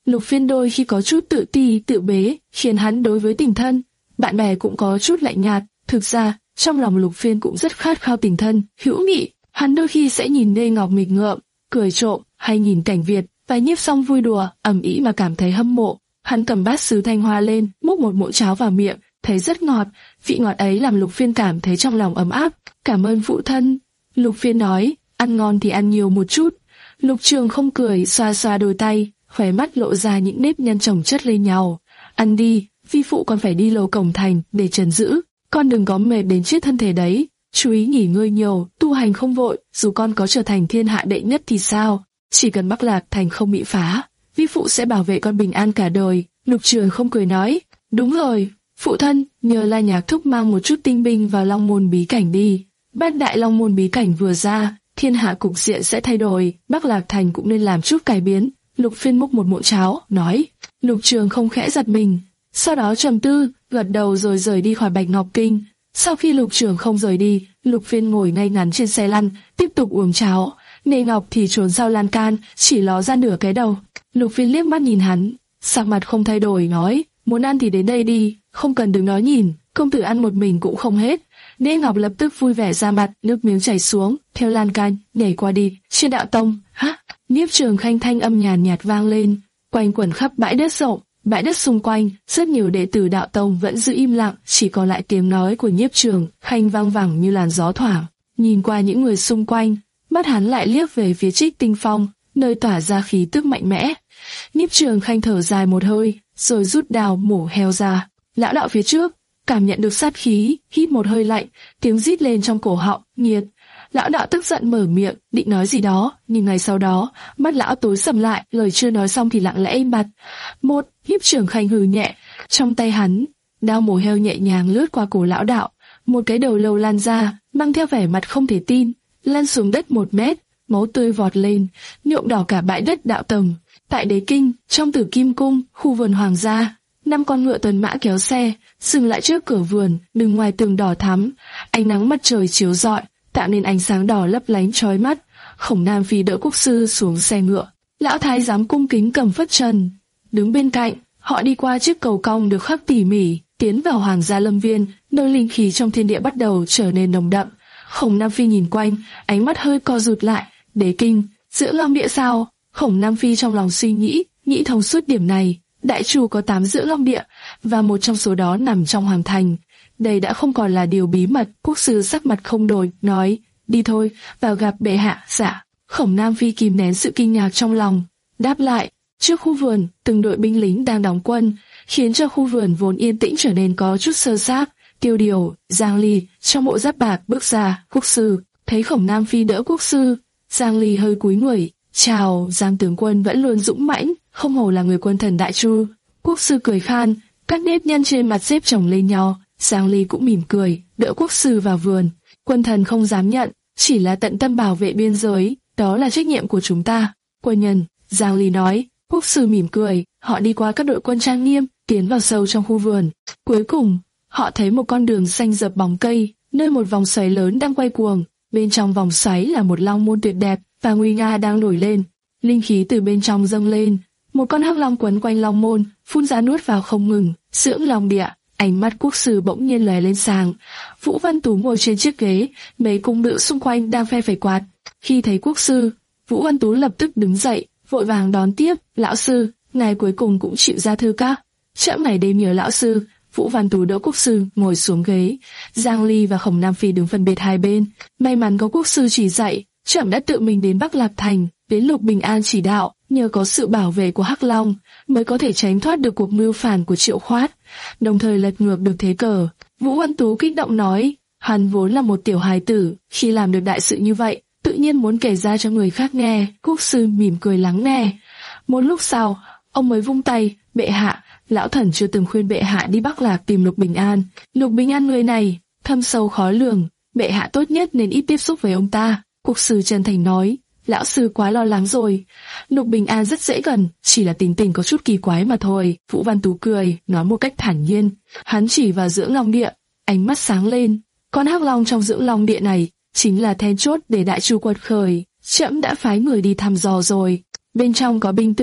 Lục Phiên đôi khi có chút tự ti, tự bế, khiến hắn đối với tình thân, bạn bè cũng có chút lạnh nhạt. Thực ra, trong lòng Lục Phiên cũng rất khát khao tình thân, hữu nghị. Hắn đôi khi sẽ nhìn Lê Ngọc nghịch ngợm, cười trộm, hay nhìn Cảnh Việt và Nhiếp Song vui đùa, ầm ĩ mà cảm thấy hâm mộ. Hắn cầm bát sứ thanh hoa lên, múc một muỗng cháo vào miệng, thấy rất ngọt, vị ngọt ấy làm Lục Phiên cảm thấy trong lòng ấm áp. Cảm ơn phụ thân. Lục Phiên nói, ăn ngon thì ăn nhiều một chút. Lục Trường không cười, xoa xoa đôi tay, khóe mắt lộ ra những nếp nhăn chồng chất lên nhau. Ăn đi, vi phụ còn phải đi lầu cổng thành để trấn giữ, con đừng có mệt đến chết thân thể đấy. Chú ý nghỉ ngơi nhiều, tu hành không vội, dù con có trở thành thiên hạ đệ nhất thì sao? Chỉ cần Bắc Lạc thành không bị phá, vi phụ sẽ bảo vệ con bình an cả đời. Lục Trường không cười nói, đúng rồi, phụ thân, nhờ La Nhạc thúc mang một chút tinh binh vào Long Môn bí cảnh đi. Bát đại Long Môn bí cảnh vừa ra, thiên hạ cục diện sẽ thay đổi, Bắc Lạc thành cũng nên làm chút cải biến. Lục Phiên múc một muỗng cháo, nói. Lục Trường không khẽ giật mình, sau đó trầm tư, gật đầu rồi rời đi khỏi Bạch Ngọc Kinh. Sau khi Lục Trường không rời đi, Lục Phiên ngồi ngay ngắn trên xe lăn, tiếp tục uống cháo. Nê Ngọc thì trốn sau lan can, chỉ ló ra nửa cái đầu. Lục Phiên liếc mắt nhìn hắn, sắc mặt không thay đổi, nói, muốn ăn thì đến đây đi, không cần đứng nói nhìn, công tử ăn một mình cũng không hết. Nê Ngọc lập tức vui vẻ ra mặt, nước miếng chảy xuống, theo lan can, nhảy qua đi. Trên đạo tông, hả? Nhiếp Trường Khanh thanh âm nhàn nhạt vang lên, quanh quẩn khắp bãi đất rộng. Bãi đất xung quanh, rất nhiều đệ tử đạo tông vẫn giữ im lặng, chỉ còn lại tiếng nói của Nhiếp Trường Khanh vang vẳng như làn gió thoảng. Nhìn qua những người xung quanh, mắt hắn lại liếc về phía Trích Tinh Phong, nơi tỏa ra khí tức mạnh mẽ. Nhiếp Trường Khanh thở dài một hơi, rồi rút đao mổ heo ra. Lão đạo phía trước cảm nhận được sát khí, hít một hơi lạnh, tiếng rít lên trong cổ họng, nghiệt. Lão đạo tức giận mở miệng, định nói gì đó, nhưng ngày sau đó, mắt lão tối sầm lại, lời chưa nói xong thì lặng lẽ im bặt. Một, Nhiếp Trường Khanh hừ nhẹ, trong tay hắn, đao mổ heo nhẹ nhàng lướt qua cổ lão đạo, một cái đầu lâu lan ra, mang theo vẻ mặt không thể tin, lăn xuống đất một mét, máu tươi vọt lên, nhuộm đỏ cả bãi đất đạo tầng. Tại Đế Kinh, trong Tử Kim Cung, khu vườn hoàng gia, năm con ngựa tuần mã kéo xe, dừng lại trước cửa vườn, đứng ngoài tường đỏ thắm, ánh nắng mặt trời chiếu rọi, tạo nên ánh sáng đỏ lấp lánh chói mắt. Khổng Nam Phi đỡ quốc sư xuống xe ngựa, lão thái giám cung kính cầm phất trần, đứng bên cạnh. Họ đi qua chiếc cầu cong được khắc tỉ mỉ, tiến vào Hoàng gia lâm viên, nơi linh khí trong thiên địa bắt đầu trở nên nồng đậm. Khổng Nam Phi nhìn quanh, ánh mắt hơi co rụt lại. Đế Kinh, Dưỡng Long Địa sao? Khổng Nam Phi trong lòng suy nghĩ, nghĩ thông suốt điểm này. Đại Chu có tám Dưỡng Long Địa, và một trong số đó nằm trong hoàng thành. Đây đã không còn là điều bí mật. Quốc sư sắc mặt không đổi, nói, đi thôi, vào gặp bệ hạ. Dạ. Khổng Nam Phi kìm nén sự kinh ngạc trong lòng, đáp lại. Trước khu vườn, từng đội binh lính đang đóng quân, khiến cho khu vườn vốn yên tĩnh trở nên có chút sơ sát. Tiêu Điều, Giang Ly trong bộ giáp bạc bước ra. Quốc sư thấy Khổng Nam Phi đỡ quốc sư, Giang Ly hơi cúi người, chào. Giang tướng quân vẫn luôn dũng mãnh, không hổ là người quân thần Đại Chu. Quốc sư cười khan, các nếp nhăn trên mặt xếp chồng lên nhau. Giang Ly cũng mỉm cười, đỡ quốc sư vào vườn. Quân thần không dám nhận, chỉ là tận tâm bảo vệ biên giới, đó là trách nhiệm của chúng ta. Quân nhân, Giang Ly nói. Quốc sư mỉm cười, họ đi qua các đội quân trang nghiêm, tiến vào sâu trong khu vườn. Cuối cùng, họ thấy một con đường xanh rợp bóng cây, nơi một vòng xoáy lớn đang quay cuồng. Bên trong vòng xoáy là một long môn tuyệt đẹp và nguy nga đang nổi lên. Linh khí từ bên trong dâng lên, một con hắc long quấn quanh long môn, phun ra nuốt vào không ngừng. Dưỡng Long Địa. Ánh mắt quốc sư bỗng nhiên lóe lên sáng. Vũ Văn Tú ngồi trên chiếc ghế, mấy cung nữ xung quanh đang phe phẩy quạt. Khi thấy quốc sư, Vũ Văn Tú lập tức đứng dậy, vội vàng đón tiếp. Lão sư, ngài cuối cùng cũng chịu ra thư các. Trẫm ngày đêm nhớ lão sư. Vũ Văn Tú đỡ quốc sư ngồi xuống ghế. Giang Ly và Khổng Nam Phi đứng phân biệt hai bên. May mắn có quốc sư chỉ dạy, trẫm đã tự mình đến Bắc Lạc Thành, đến Lục Bình An chỉ đạo. Nhờ có sự bảo vệ của Hắc Long, mới có thể tránh thoát được cuộc mưu phản của Triệu Khoát, đồng thời lật ngược được thế cờ. Vũ Văn Tú kích động nói, hắn vốn là một tiểu hài tử, khi làm được đại sự như vậy, tự nhiên muốn kể ra cho người khác nghe. Quốc sư mỉm cười lắng nghe. Một lúc sau, ông mới vung tay, bệ hạ, lão thần chưa từng khuyên bệ hạ đi Bắc Lạc tìm Lục Bình An. Lục Bình An người này, thâm sâu khó lường, bệ hạ tốt nhất nên ít tiếp xúc với ông ta. Quốc sư chân thành nói, lão sư quá lo lắng rồi. Lục Bình An rất dễ gần, chỉ là tính tình có chút kỳ quái mà thôi. Vũ Văn Tú cười, nói một cách thản nhiên. Hắn chỉ vào Dưỡng Long Địa, ánh mắt sáng lên. Con hắc long trong Dưỡng Long Địa này chính là then chốt để Đại Chu quật khởi. Trẫm đã phái người đi thăm dò rồi. Bên trong có binh tượng,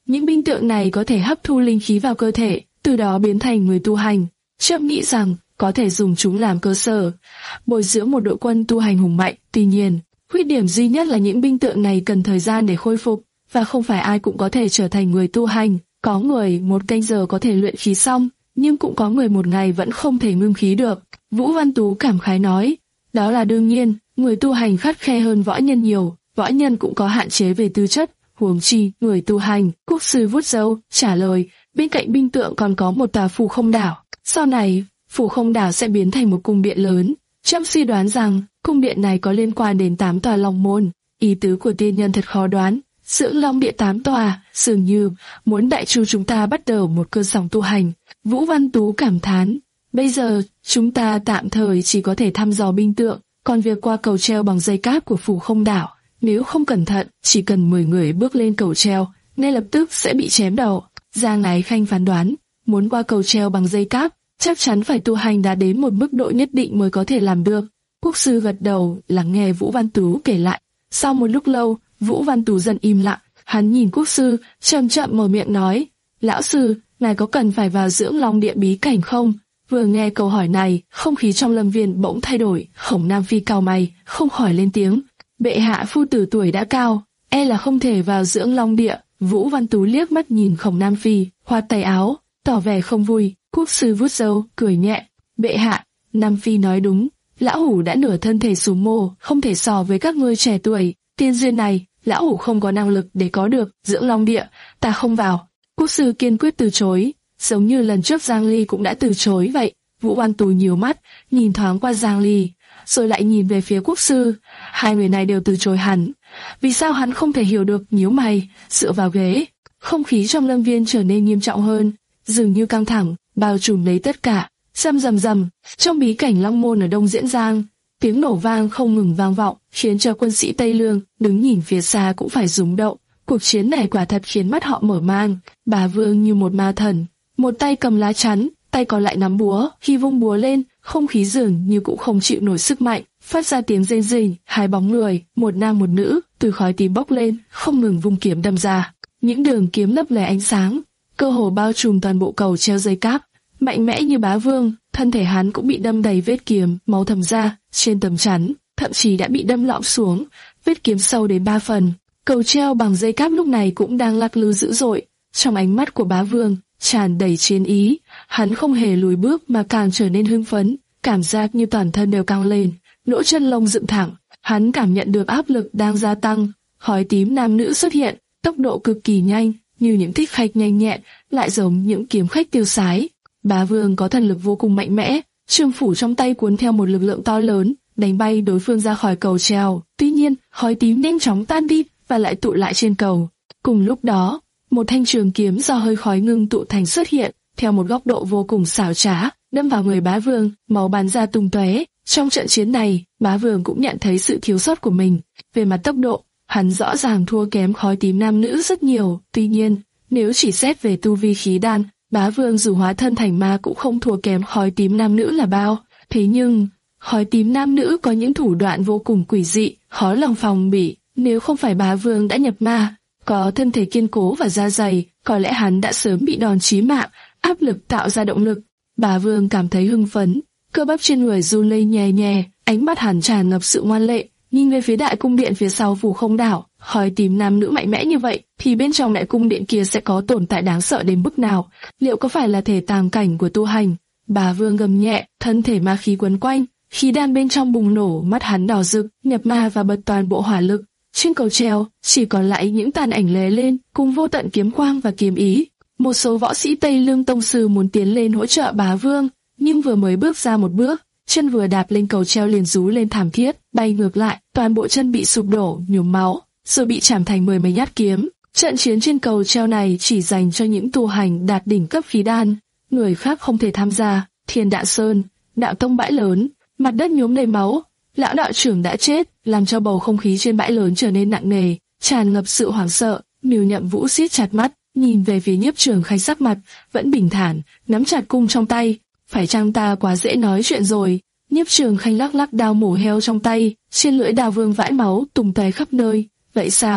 Những binh tượng này có thể hấp thu linh khí vào cơ thể, từ đó biến thành người tu hành. Trâm nghĩ rằng có thể dùng chúng làm cơ sở, bồi dưỡng một đội quân tu hành hùng mạnh. Tuy nhiên, khuyết điểm duy nhất là những binh tượng này cần thời gian để khôi phục, và không phải ai cũng có thể trở thành người tu hành. Có người một canh giờ có thể luyện khí xong, nhưng cũng có người một ngày vẫn không thể ngưng khí được. Vũ Văn Tú cảm khái nói, đó là đương nhiên, người tu hành khắt khe hơn võ nhân nhiều, võ nhân cũng có hạn chế về tư chất, huống chi người tu hành. Quốc sư vuốt râu trả lời, bên cạnh binh tượng còn có một tòa phù không đảo. Sau này, phù không đảo sẽ biến thành một cung điện lớn. Trâm suy đoán rằng cung điện này có liên quan đến tám tòa long môn. Ý tứ của tiên nhân thật khó đoán. Dưỡng long địa tám tòa, dường như muốn đại chu chúng ta bắt đầu một cơn sóng tu hành. Vũ Văn Tú cảm thán, bây giờ chúng ta tạm thời chỉ có thể thăm dò binh tượng, còn việc qua cầu treo bằng dây cáp của phù không đảo, nếu không cẩn thận, chỉ cần mười người bước lên cầu treo, ngay lập tức sẽ bị chém đầu. Giang Ái Khanh phán đoán, muốn qua cầu treo bằng dây cáp, chắc chắn phải tu hành đã đến một mức độ nhất định mới có thể làm được. Quốc sư gật đầu, lắng nghe Vũ Văn Tú kể lại. Sau một lúc lâu, Vũ Văn Tú dần im lặng, hắn nhìn quốc sư, chậm chậm mở miệng nói, lão sư, ngài có cần phải vào dưỡng long địa bí cảnh không? Vừa nghe câu hỏi này, không khí trong lâm viên bỗng thay đổi. Khổng Nam Phi cau mày, không khỏi lên tiếng, bệ hạ phu tử tuổi đã cao, e là không thể vào dưỡng long địa. Vũ Văn Tú liếc mắt nhìn Khổng Nam Phi, khoát tay áo, tỏ vẻ không vui. Quốc sư vuốt râu, cười nhẹ, bệ hạ, Nam Phi nói đúng, lão hủ đã nửa thân thể sù mô, không thể so với các ngươi trẻ tuổi. Tiên duyên này, lão hủ không có năng lực để có được. Dưỡng long địa, ta không vào. Quốc sư kiên quyết từ chối, giống như lần trước Giang Ly cũng đã từ chối vậy. Vũ Văn Tú nhiều mắt, nhìn thoáng qua Giang Ly, rồi lại nhìn về phía quốc sư. Hai người này đều từ chối hắn. Vì sao hắn không thể hiểu được? Nhíu mày, dựa vào ghế. Không khí trong lâm viên trở nên nghiêm trọng hơn, dường như căng thẳng, bao trùm lấy tất cả. Rầm rầm rầm, trong bí cảnh Long Môn ở Đông Diễn Giang, tiếng nổ vang không ngừng vang vọng, khiến cho quân sĩ Tây Lương đứng nhìn phía xa cũng phải rúng động. Cuộc chiến này quả thật khiến mắt họ mở mang. Bá Vương như một ma thần, một tay cầm lá chắn, tay còn lại nắm búa. Khi vung búa lên, không khí dường như cũng không chịu nổi sức mạnh, phát ra tiếng rên rỉ. Hai bóng người, một nam một nữ, từ khói tím bốc lên, không ngừng vung kiếm đâm ra. Những đường kiếm lấp lóe ánh sáng, cơ hồ bao trùm toàn bộ cầu treo dây cáp. Mạnh mẽ như Bá Vương, thân thể hắn cũng bị đâm đầy vết kiếm, máu thấm ra trên tấm chắn, thậm chí đã bị đâm lõm xuống, vết kiếm sâu đến ba phần. Cầu treo bằng dây cáp lúc này cũng đang lắc lư dữ dội. Trong ánh mắt của Bá Vương tràn đầy chiến ý, hắn không hề lùi bước mà càng trở nên hưng phấn, cảm giác như toàn thân đều căng lên, lỗ chân lông dựng thẳng. Hắn cảm nhận được áp lực đang gia tăng. Khói tím nam nữ xuất hiện, tốc độ cực kỳ nhanh, như những thích khách nhanh nhẹn, lại giống những kiếm khách tiêu sái. Bá Vương có thần lực vô cùng mạnh mẽ, trường phủ trong tay cuốn theo một lực lượng to lớn, đánh bay đối phương ra khỏi cầu treo. Tuy nhiên, khói tím nhanh chóng tan đi và lại tụ lại trên cầu. Cùng lúc đó, một thanh trường kiếm do hơi khói ngưng tụ thành xuất hiện, theo một góc độ vô cùng xảo trá, đâm vào người Bá Vương, máu bắn ra tung tóe. Trong trận chiến này, Bá Vương cũng nhận thấy sự thiếu sót của mình. Về mặt tốc độ, hắn rõ ràng thua kém khói tím nam nữ rất nhiều. Tuy nhiên, nếu chỉ xét về tu vi khí đan, Bá Vương dù hóa thân thành ma cũng không thua kém khói tím nam nữ là bao. Thế nhưng, khói tím nam nữ có những thủ đoạn vô cùng quỷ dị, khó lòng phòng bị. Nếu không phải Bá Vương đã nhập ma, có thân thể kiên cố và da dày, có lẽ hắn đã sớm bị đòn chí mạng. Áp lực tạo ra động lực. Bá Vương cảm thấy hưng phấn, cơ bắp trên người run lên nhè nhè, ánh mắt hắn tràn ngập sự ngoan lệ, nhìn về phía đại cung điện phía sau phù không đảo. Khói tím nam nữ mạnh mẽ như vậy, thì bên trong đại cung điện kia sẽ có tồn tại đáng sợ đến mức nào? Liệu có phải là thể tàng cảnh của tu hành? Bá Vương gầm nhẹ, thân thể ma khí quấn quanh, khí đan bên trong bùng nổ, mắt hắn đỏ rực, nhập ma và bật toàn bộ hỏa lực. Trên cầu treo chỉ còn lại những tàn ảnh lóe lên, cùng vô tận kiếm quang và kiếm ý. Một số võ sĩ Tây Lương tông sư muốn tiến lên hỗ trợ Bá Vương, nhưng vừa mới bước ra một bước, chân vừa đạp lên cầu treo liền rú lên thảm thiết, bay ngược lại, toàn bộ chân bị sụp đổ, nhuốm máu, rồi bị chảm thành mười mấy nhát kiếm. Trận chiến trên cầu treo này chỉ dành cho những tu hành đạt đỉnh cấp khí đan, người khác không thể tham gia. Thiên Đạn Sơn, đạo tông bãi lớn, mặt đất nhuốm đầy máu, lão đạo trưởng đã chết, làm cho bầu không khí trên bãi lớn trở nên nặng nề, tràn ngập sự hoảng sợ. Miêu Nhậm Vũ siết chặt mắt, nhìn về phía Nhiếp Trường Khanh, sắc mặt vẫn bình thản, nắm chặt cung trong tay. Phải chăng ta quá dễ nói chuyện rồi? Nhiếp Trường Khanh lắc lắc đao mổ heo trong tay, trên lưỡi đao vương vãi máu tung tóe khắp nơi. Vậy sao?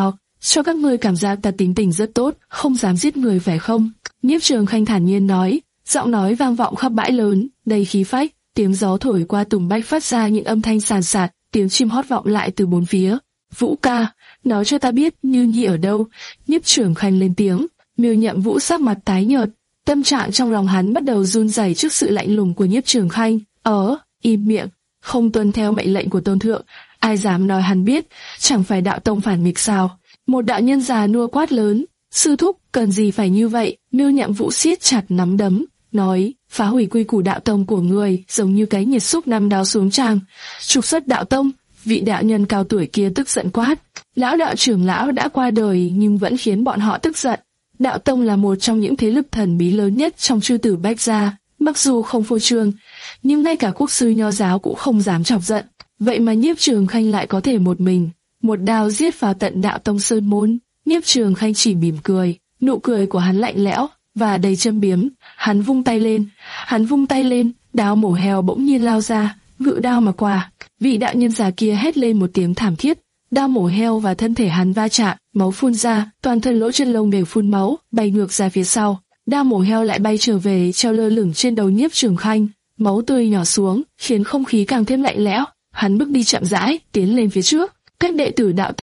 cho các ngươi cảm giác ta tính tình rất tốt, không dám giết người phải không? Nhiếp Trường Khanh thản nhiên nói, giọng nói vang vọng khắp bãi lớn, đầy khí phách, tiếng gió thổi qua tùng bách phát ra những âm thanh sàn sạt, tiếng chim hót vọng lại từ bốn phía. Vũ ca, nói cho ta biết Như Nhi ở đâu? Nhiếp Trường Khanh lên tiếng. Miêu Nhậm Vũ sắc mặt tái nhợt, tâm trạng trong lòng hắn bắt đầu run rẩy trước sự lạnh lùng của Nhiếp Trường Khanh. Ờ, im miệng, không tuân theo mệnh lệnh của tôn thượng, ai dám nói hắn biết, chẳng phải đạo tông phản nghịch sao? Một đạo nhân già nua quát lớn. Sư thúc, cần gì phải như vậy? Miêu Nhậm Vũ siết chặt nắm đấm, nói, phá hủy quy củ đạo tông của người, giống như cái nhiệt xúc năm đao xuống tràng, trục xuất đạo tông. Vị đạo nhân cao tuổi kia tức giận quát, lão đạo trưởng lão đã qua đời nhưng vẫn khiến bọn họ tức giận. Đạo tông là một trong những thế lực thần bí lớn nhất trong chư tử Bách gia, mặc dù không phô trương, nhưng ngay cả quốc sư nho giáo cũng không dám chọc giận. Vậy mà Nhiếp Trường Khanh lại có thể một mình, một đao giết vào tận đạo tông sơn môn. Nhiếp Trường Khanh chỉ mỉm cười, nụ cười của hắn lạnh lẽo và đầy châm biếm. Hắn vung tay lên, hắn vung tay lên, đao mổ heo bỗng nhiên lao ra, vự đao mà qua. Vị đạo nhân già kia hét lên một tiếng thảm thiết, đao mổ heo và thân thể hắn va chạm, máu phun ra, toàn thân lỗ chân lông đều phun máu, bay ngược ra phía sau. Đao mổ heo lại bay trở về, treo lơ lửng trên đầu Nhiếp Trường Khanh, máu tươi nhỏ xuống, khiến không khí càng thêm lạnh lẽo. Hắn bước đi chậm rãi, tiến lên phía trước. Các đệ tử đạo.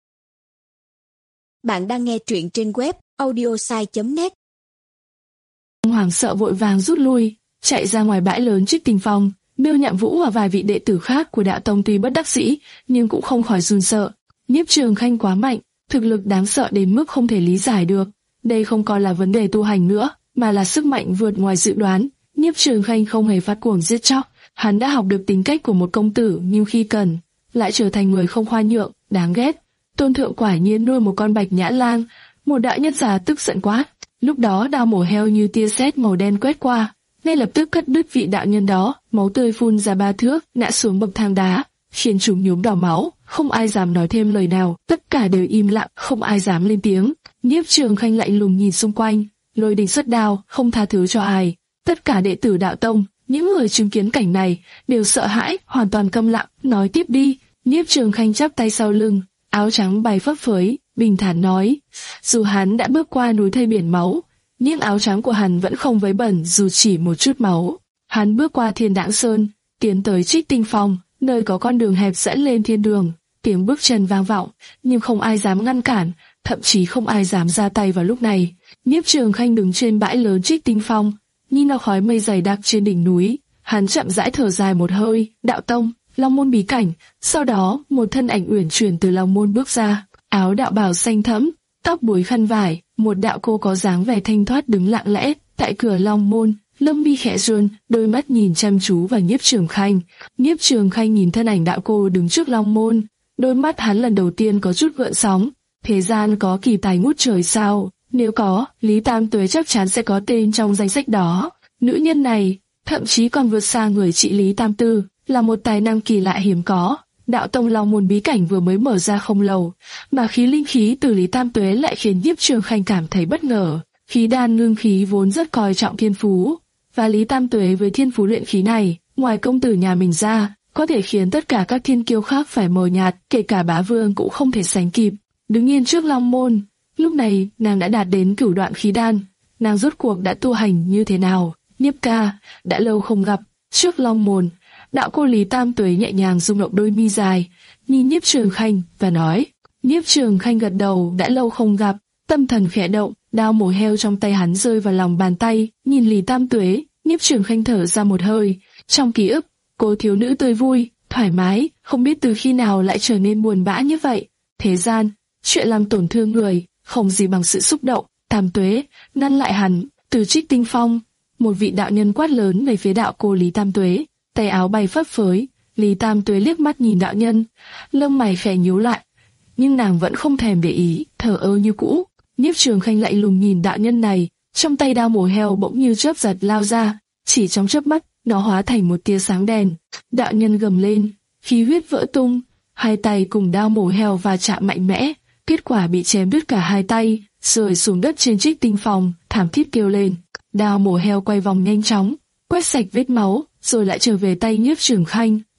Bạn đang nghe truyện trên web audiosai chấm net. Hoảng sợ vội vàng rút lui, chạy ra ngoài bãi lớn Trích Tinh Phong. Miêu Nhậm Vũ và vài vị đệ tử khác của đạo tông tuy bất đắc dĩ, nhưng cũng không khỏi run sợ. Nhiếp Trường Khanh quá mạnh, thực lực đáng sợ đến mức không thể lý giải được. Đây không còn là vấn đề tu hành nữa, mà là sức mạnh vượt ngoài dự đoán. Nhiếp Trường Khanh không hề phát cuồng giết chóc, hắn đã học được tính cách của một công tử, nhưng khi cần, lại trở thành người không khoan nhượng, đáng ghét. Tôn thượng quả nhiên nuôi một con bạch nhã lang. Một đạo nhân già tức giận quát. Lúc đó đao mổ heo như tia sét màu đen quét qua, ngay lập tức cắt đứt vị đạo nhân đó, máu tươi phun ra ba thước, ngã xuống bậc thang đá, khiến chúng nhuốm đỏ máu. Không ai dám nói thêm lời nào, tất cả đều im lặng, không ai dám lên tiếng. Nhiếp Trường Khanh lạnh lùng nhìn xung quanh, lôi đình xuất đao, không tha thứ cho ai. Tất cả đệ tử đạo tông, những người chứng kiến cảnh này, đều sợ hãi, hoàn toàn câm lặng. Nói tiếp đi. Nhiếp Trường Khanh chắp tay sau lưng, áo trắng bay phấp phới, bình thản nói. Dù hắn đã bước qua núi thây biển máu, nhưng áo trắng của hắn vẫn không vấy bẩn dù chỉ một chút máu. Hắn bước qua Thiên Đãng Sơn, tiến tới Trích Tinh Phong, nơi có con đường hẹp dẫn lên thiên đường. Tiếng bước chân vang vọng, nhưng không ai dám ngăn cản, thậm chí không ai dám ra tay vào lúc này. Nhiếp Trường Khanh đứng trên bãi lớn Trích Tinh Phong, nhìn vào khói mây dày đặc trên đỉnh núi, hắn chậm rãi thở dài một hơi. Đạo tông, Long môn bí cảnh. Sau đó, một thân ảnh uyển chuyển từ Long môn bước ra, áo đạo bào xanh thẫm, tóc búi khăn vải. Một đạo cô có dáng vẻ thanh thoát đứng lặng lẽ tại cửa Long môn, lông mi khẽ run, đôi mắt nhìn chăm chú vào Nhiếp Trường Khanh. Nhiếp Trường Khanh nhìn thân ảnh đạo cô đứng trước Long môn, đôi mắt hắn lần đầu tiên có chút gợn sóng. Thế gian có kỳ tài ngút trời sao? Nếu có, Lý Tam Tuế chắc chắn sẽ có tên trong danh sách đó. Nữ nhân này, thậm chí còn vượt xa người chị Lý Tam Tư, là một tài năng kỳ lạ hiếm có. Đạo tông Long môn bí cảnh vừa mới mở ra không lâu, mà khí linh khí từ Lý Tam Tuế lại khiến Nhiếp Trường Khanh cảm thấy bất ngờ. Khí đan ngưng khí vốn rất coi trọng thiên phú, và Lý Tam Tuế với thiên phú luyện khí này, ngoài công tử nhà mình ra, có thể khiến tất cả các thiên kiêu khác phải mờ nhạt, kể cả bá vương cũng không thể sánh kịp. Đứng yên trước Long môn, lúc này nàng đã đạt đến cửu đoạn khí đan, nàng rốt cuộc đã tu hành như thế nào? Nhiếp ca, đã lâu không gặp. Trước Long môn, đạo cô Lý Tam Tuế nhẹ nhàng rung động đôi mi dài, nhìn Nhiếp Trường Khanh và nói. Nhiếp Trường Khanh gật đầu. Đã lâu không gặp, tâm thần khẽ động, đao mổ heo trong tay hắn rơi vào lòng bàn tay. Nhìn Lý Tam Tuế, Nhiếp Trường Khanh thở ra một hơi. Trong ký ức, cô thiếu nữ tươi vui, thoải mái, không biết từ khi nào lại trở nên buồn bã như vậy. Thế gian, chuyện làm tổn thương người, không gì bằng sự xúc động. Tam Tuế, ngăn lại hắn. Từ Trích Tinh Phong, một vị đạo nhân quát lớn về phía đạo cô Lý Tam Tuế. Tay áo bay phấp phới, Lý Tam Tuế liếc mắt nhìn đạo nhân, lông mày khẽ nhíu lại, nhưng nàng vẫn không thèm để ý, thờ ơ như cũ. Nhiếp Trường Khanh lạnh lùng nhìn đạo nhân này, trong tay đao mổ heo bỗng như chớp giật lao ra, chỉ trong chớp mắt, nó hóa thành một tia sáng đen. Đạo nhân gầm lên, khí huyết vỡ tung, hai tay cùng đao mổ heo va chạm mạnh mẽ, kết quả bị chém đứt cả hai tay, rơi xuống đất trên Trích Tinh Phòng, thảm thiết kêu lên. Đao mổ heo quay vòng nhanh chóng, quét sạch vết máu, rồi lại trở về tay Nhiếp Trường Khanh.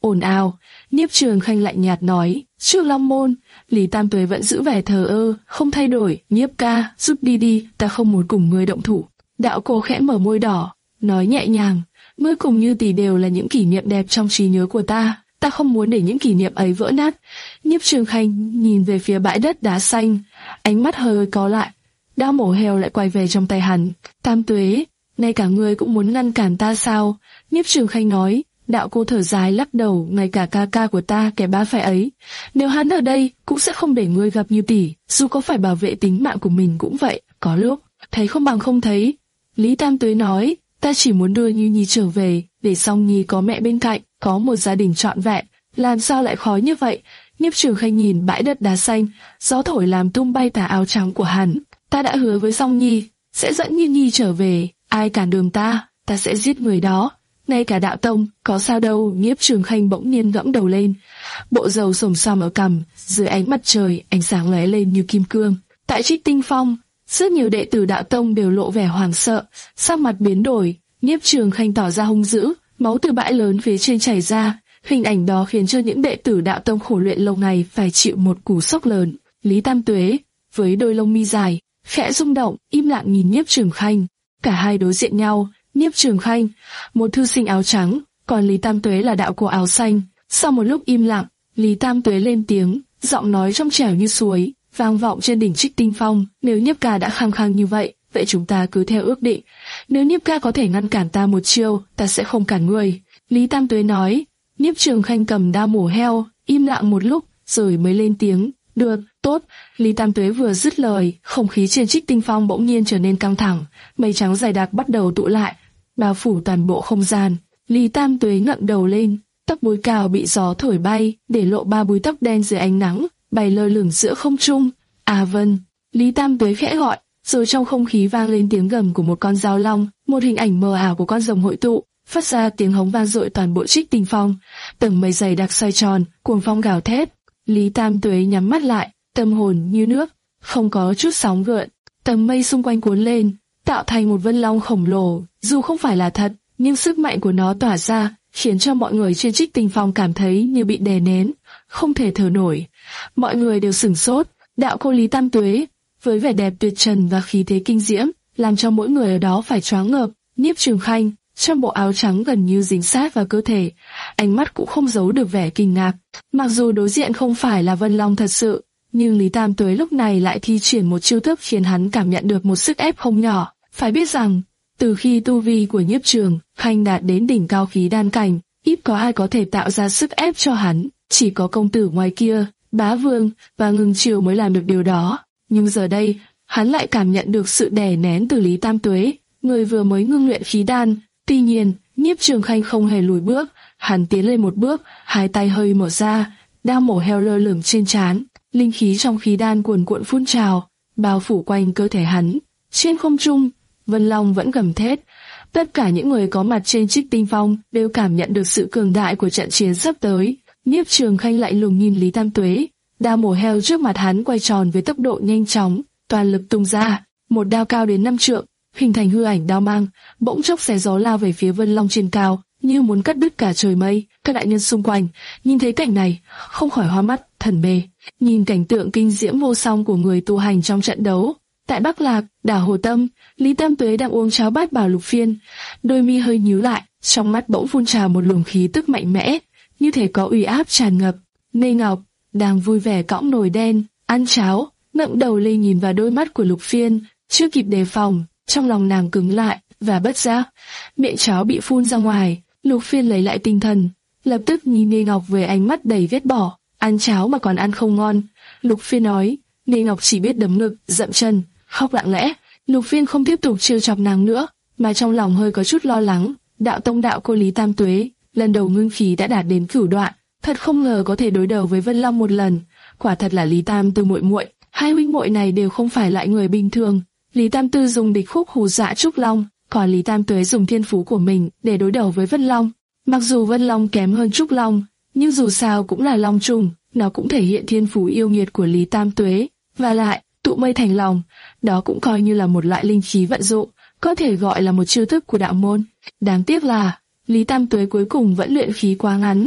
ồn ào. Nhiếp Trường Khanh lạnh nhạt nói, trước Long Môn. Lý Tam Tuế vẫn giữ vẻ thờ ơ, không thay đổi. Nhiếp ca, giúp đi đi, ta không muốn cùng ngươi động thủ. Đạo Cô khẽ mở môi đỏ, nói nhẹ nhàng, ngươi cùng Như tỷ đều là những kỷ niệm đẹp trong trí nhớ của ta, ta không muốn để những kỷ niệm ấy vỡ nát. Nhiếp Trường Khanh nhìn về phía bãi đất đá xanh, ánh mắt hơi có lại. Đao mổ heo lại quay về trong tay hắn. Tam Tuế, ngay cả ngươi cũng muốn ngăn cản ta sao? Nhiếp Trường Khanh nói. Đạo Cô thở dài lắc đầu, ngay cả ca ca của ta, kẻ bá phải ấy, nếu hắn ở đây cũng sẽ không để ngươi gặp Như tỷ, dù có phải bảo vệ tính mạng của mình cũng vậy. Có lúc thấy không bằng không thấy. Lý Tam Tuế nói, ta chỉ muốn đưa Như Nhi trở về, để Song Nhi có mẹ bên cạnh, có một gia đình trọn vẹn. Làm sao lại khó như vậy? Nhiếp Trường Khanh nhìn bãi đất đá xanh, gió thổi làm tung bay tà áo trắng của hắn. Ta đã hứa với Song Nhi sẽ dẫn Như Nhi trở về, ai cản đường ta, ta sẽ giết người đó. Ngay cả đạo tông, có sao đâu. Nhiếp Trường Khanh bỗng nhiên ngẩng đầu lên, bộ râu xồm xoàm ở cằm, dưới ánh mặt trời, ánh sáng lóe lên như kim cương. Tại Trích Tinh Phong, rất nhiều đệ tử đạo tông đều lộ vẻ hoảng sợ, sắc mặt biến đổi. Nhiếp Trường Khanh tỏ ra hung dữ, máu từ bãi lớn phía trên chảy ra. Hình ảnh đó khiến cho những đệ tử đạo tông khổ luyện lâu ngày phải chịu một cú sốc lớn. Lý Tam Tuế, với đôi lông mi dài, khẽ rung động, im lặng nhìn Nhiếp Trường Khanh. Cả hai đối diện nhau. Nhiếp Trường Khanh, một thư sinh áo trắng, còn Lý Tam Tuế là đạo cô áo xanh. Sau một lúc im lặng, Lý Tam Tuế lên tiếng, giọng nói trong trẻo như suối, vang vọng trên đỉnh Trích Tinh Phong. Nếu Nhiếp ca đã khăng khăng như vậy, vậy chúng ta cứ theo ước định. Nếu Nhiếp ca có thể ngăn cản ta một chiêu, ta sẽ không cản ngươi. Lý Tam Tuế nói. Nhiếp Trường Khanh cầm đao mổ heo, im lặng một lúc, rồi mới lên tiếng. Được, tốt. Lý Tam Tuế vừa dứt lời, không khí trên Trích Tinh Phong bỗng nhiên trở nên căng thẳng, mây trắng dày đặc bắt đầu tụ lại, bao phủ toàn bộ không gian. Lý Tam Tuế ngẩng đầu lên, tóc búi cào bị gió thổi bay, để lộ ba búi tóc đen dưới ánh nắng, bay lơ lửng giữa không trung. À vâng, Lý Tam Tuế khẽ gọi, rồi trong không khí vang lên tiếng gầm của một con dao long, một hình ảnh mờ ảo của con rồng hội tụ, phát ra tiếng hống vang dội toàn bộ Trích Tinh Phong. Tầng mây dày đặc xoay tròn, cuồng phong gào thét. Lý Tam Tuế nhắm mắt lại, tâm hồn như nước, không có chút sóng gợn. Tầng mây xung quanh cuốn lên, tạo thành một vân long khổng lồ. Dù không phải là thật, nhưng sức mạnh của nó tỏa ra, khiến cho mọi người trên Trích Tinh Phong cảm thấy như bị đè nén, không thể thở nổi. Mọi người đều sửng sốt. Đạo cô Lý Tam Tuế, với vẻ đẹp tuyệt trần và khí thế kinh diễm, làm cho mỗi người ở đó phải choáng ngợp. Nhiếp Trường Khanh, trong bộ áo trắng gần như dính sát vào cơ thể, ánh mắt cũng không giấu được vẻ kinh ngạc. Mặc dù đối diện không phải là Vân Long thật sự, nhưng Lý Tam Tuế lúc này lại thi triển một chiêu thức khiến hắn cảm nhận được một sức ép không nhỏ. Phải biết rằng, từ khi tu vi của Nhiếp Trường Khanh đạt đến đỉnh cao khí đan cảnh, ít có ai có thể tạo ra sức ép cho hắn. Chỉ có công tử ngoài kia, Bá Vương và Ngưng Triều mới làm được điều đó. Nhưng giờ đây, hắn lại cảm nhận được sự đè nén từ Lý Tam Tuế, người vừa mới ngưng luyện khí đan. Tuy nhiên, Nhiếp Trường Khanh không hề lùi bước, hắn tiến lên một bước, hai tay hơi mở ra, đao mổ heo lơ lửng trên trán, linh khí trong khí đan cuồn cuộn phun trào, bao phủ quanh cơ thể hắn. Trên không trung, Vân Long vẫn gầm thét. Tất cả những người có mặt trên Trích Tinh Phong đều cảm nhận được sự cường đại của trận chiến sắp tới. Nhiếp Trường Khanh lạnh lùng nhìn Lý Tam Tuế, đao mổ heo trước mặt hắn quay tròn với tốc độ nhanh chóng, toàn lực tung ra, một đao cao đến năm trượng, hình thành hư ảnh đao mang, bỗng chốc xé gió lao về phía Vân Long trên cao, như muốn cắt đứt cả trời mây. Các đại nhân xung quanh nhìn thấy cảnh này, không khỏi hoa mắt thần mê, nhìn cảnh tượng kinh diễm vô song của người tu hành trong trận đấu. Tại Bắc Lạc, đảo Hồ Tâm, Lý Tam Tuế đang uống cháo bát bảo lục phiên, đôi mi hơi nhíu lại, trong mắt bỗng phun trào một luồng khí tức mạnh mẽ, như thể có uy áp tràn ngập. Ngây Ngọc đang vui vẻ cõng nồi đen, ăn cháo, ngẩng đầu lên nhìn vào đôi mắt của Lục Phiên, chưa kịp đề phòng, trong lòng nàng cứng lại, và bất giác, miệng cháo bị phun ra ngoài. Lục Phiên lấy lại tinh thần, lập tức nhìn Ngây Ngọc với ánh mắt đầy ghét bỏ. Ăn cháo mà còn ăn không ngon. Lục Phiên nói. Ngây Ngọc chỉ biết đấm ngực, dậm chân, khóc lặng lẽ. Lục Phiên không tiếp tục trêu chọc nàng nữa, mà trong lòng hơi có chút lo lắng. Đạo tông đạo cô Lý Tam Tuế, lần đầu ngưng khí đã đạt đến cửu đoạn, thật không ngờ có thể đối đầu với Vân Long một lần. Quả thật là Lý Tam Tư muội muội, hai huynh muội này đều không phải loại người bình thường. Lý Tam Tư dùng địch khúc hù dọa Trúc Long, còn Lý Tam Tuế dùng thiên phú của mình để đối đầu với Vân Long. Mặc dù Vân Long kém hơn Trúc Long, nhưng dù sao cũng là long trùng, nó cũng thể hiện thiên phú yêu nghiệt của Lý Tam Tuế. Và lại, tụ mây thành lòng, đó cũng coi như là một loại linh khí vận dụng, có thể gọi là một chiêu thức của đạo môn. Đáng tiếc là Lý Tam Tuế cuối cùng vẫn luyện khí quá ngắn,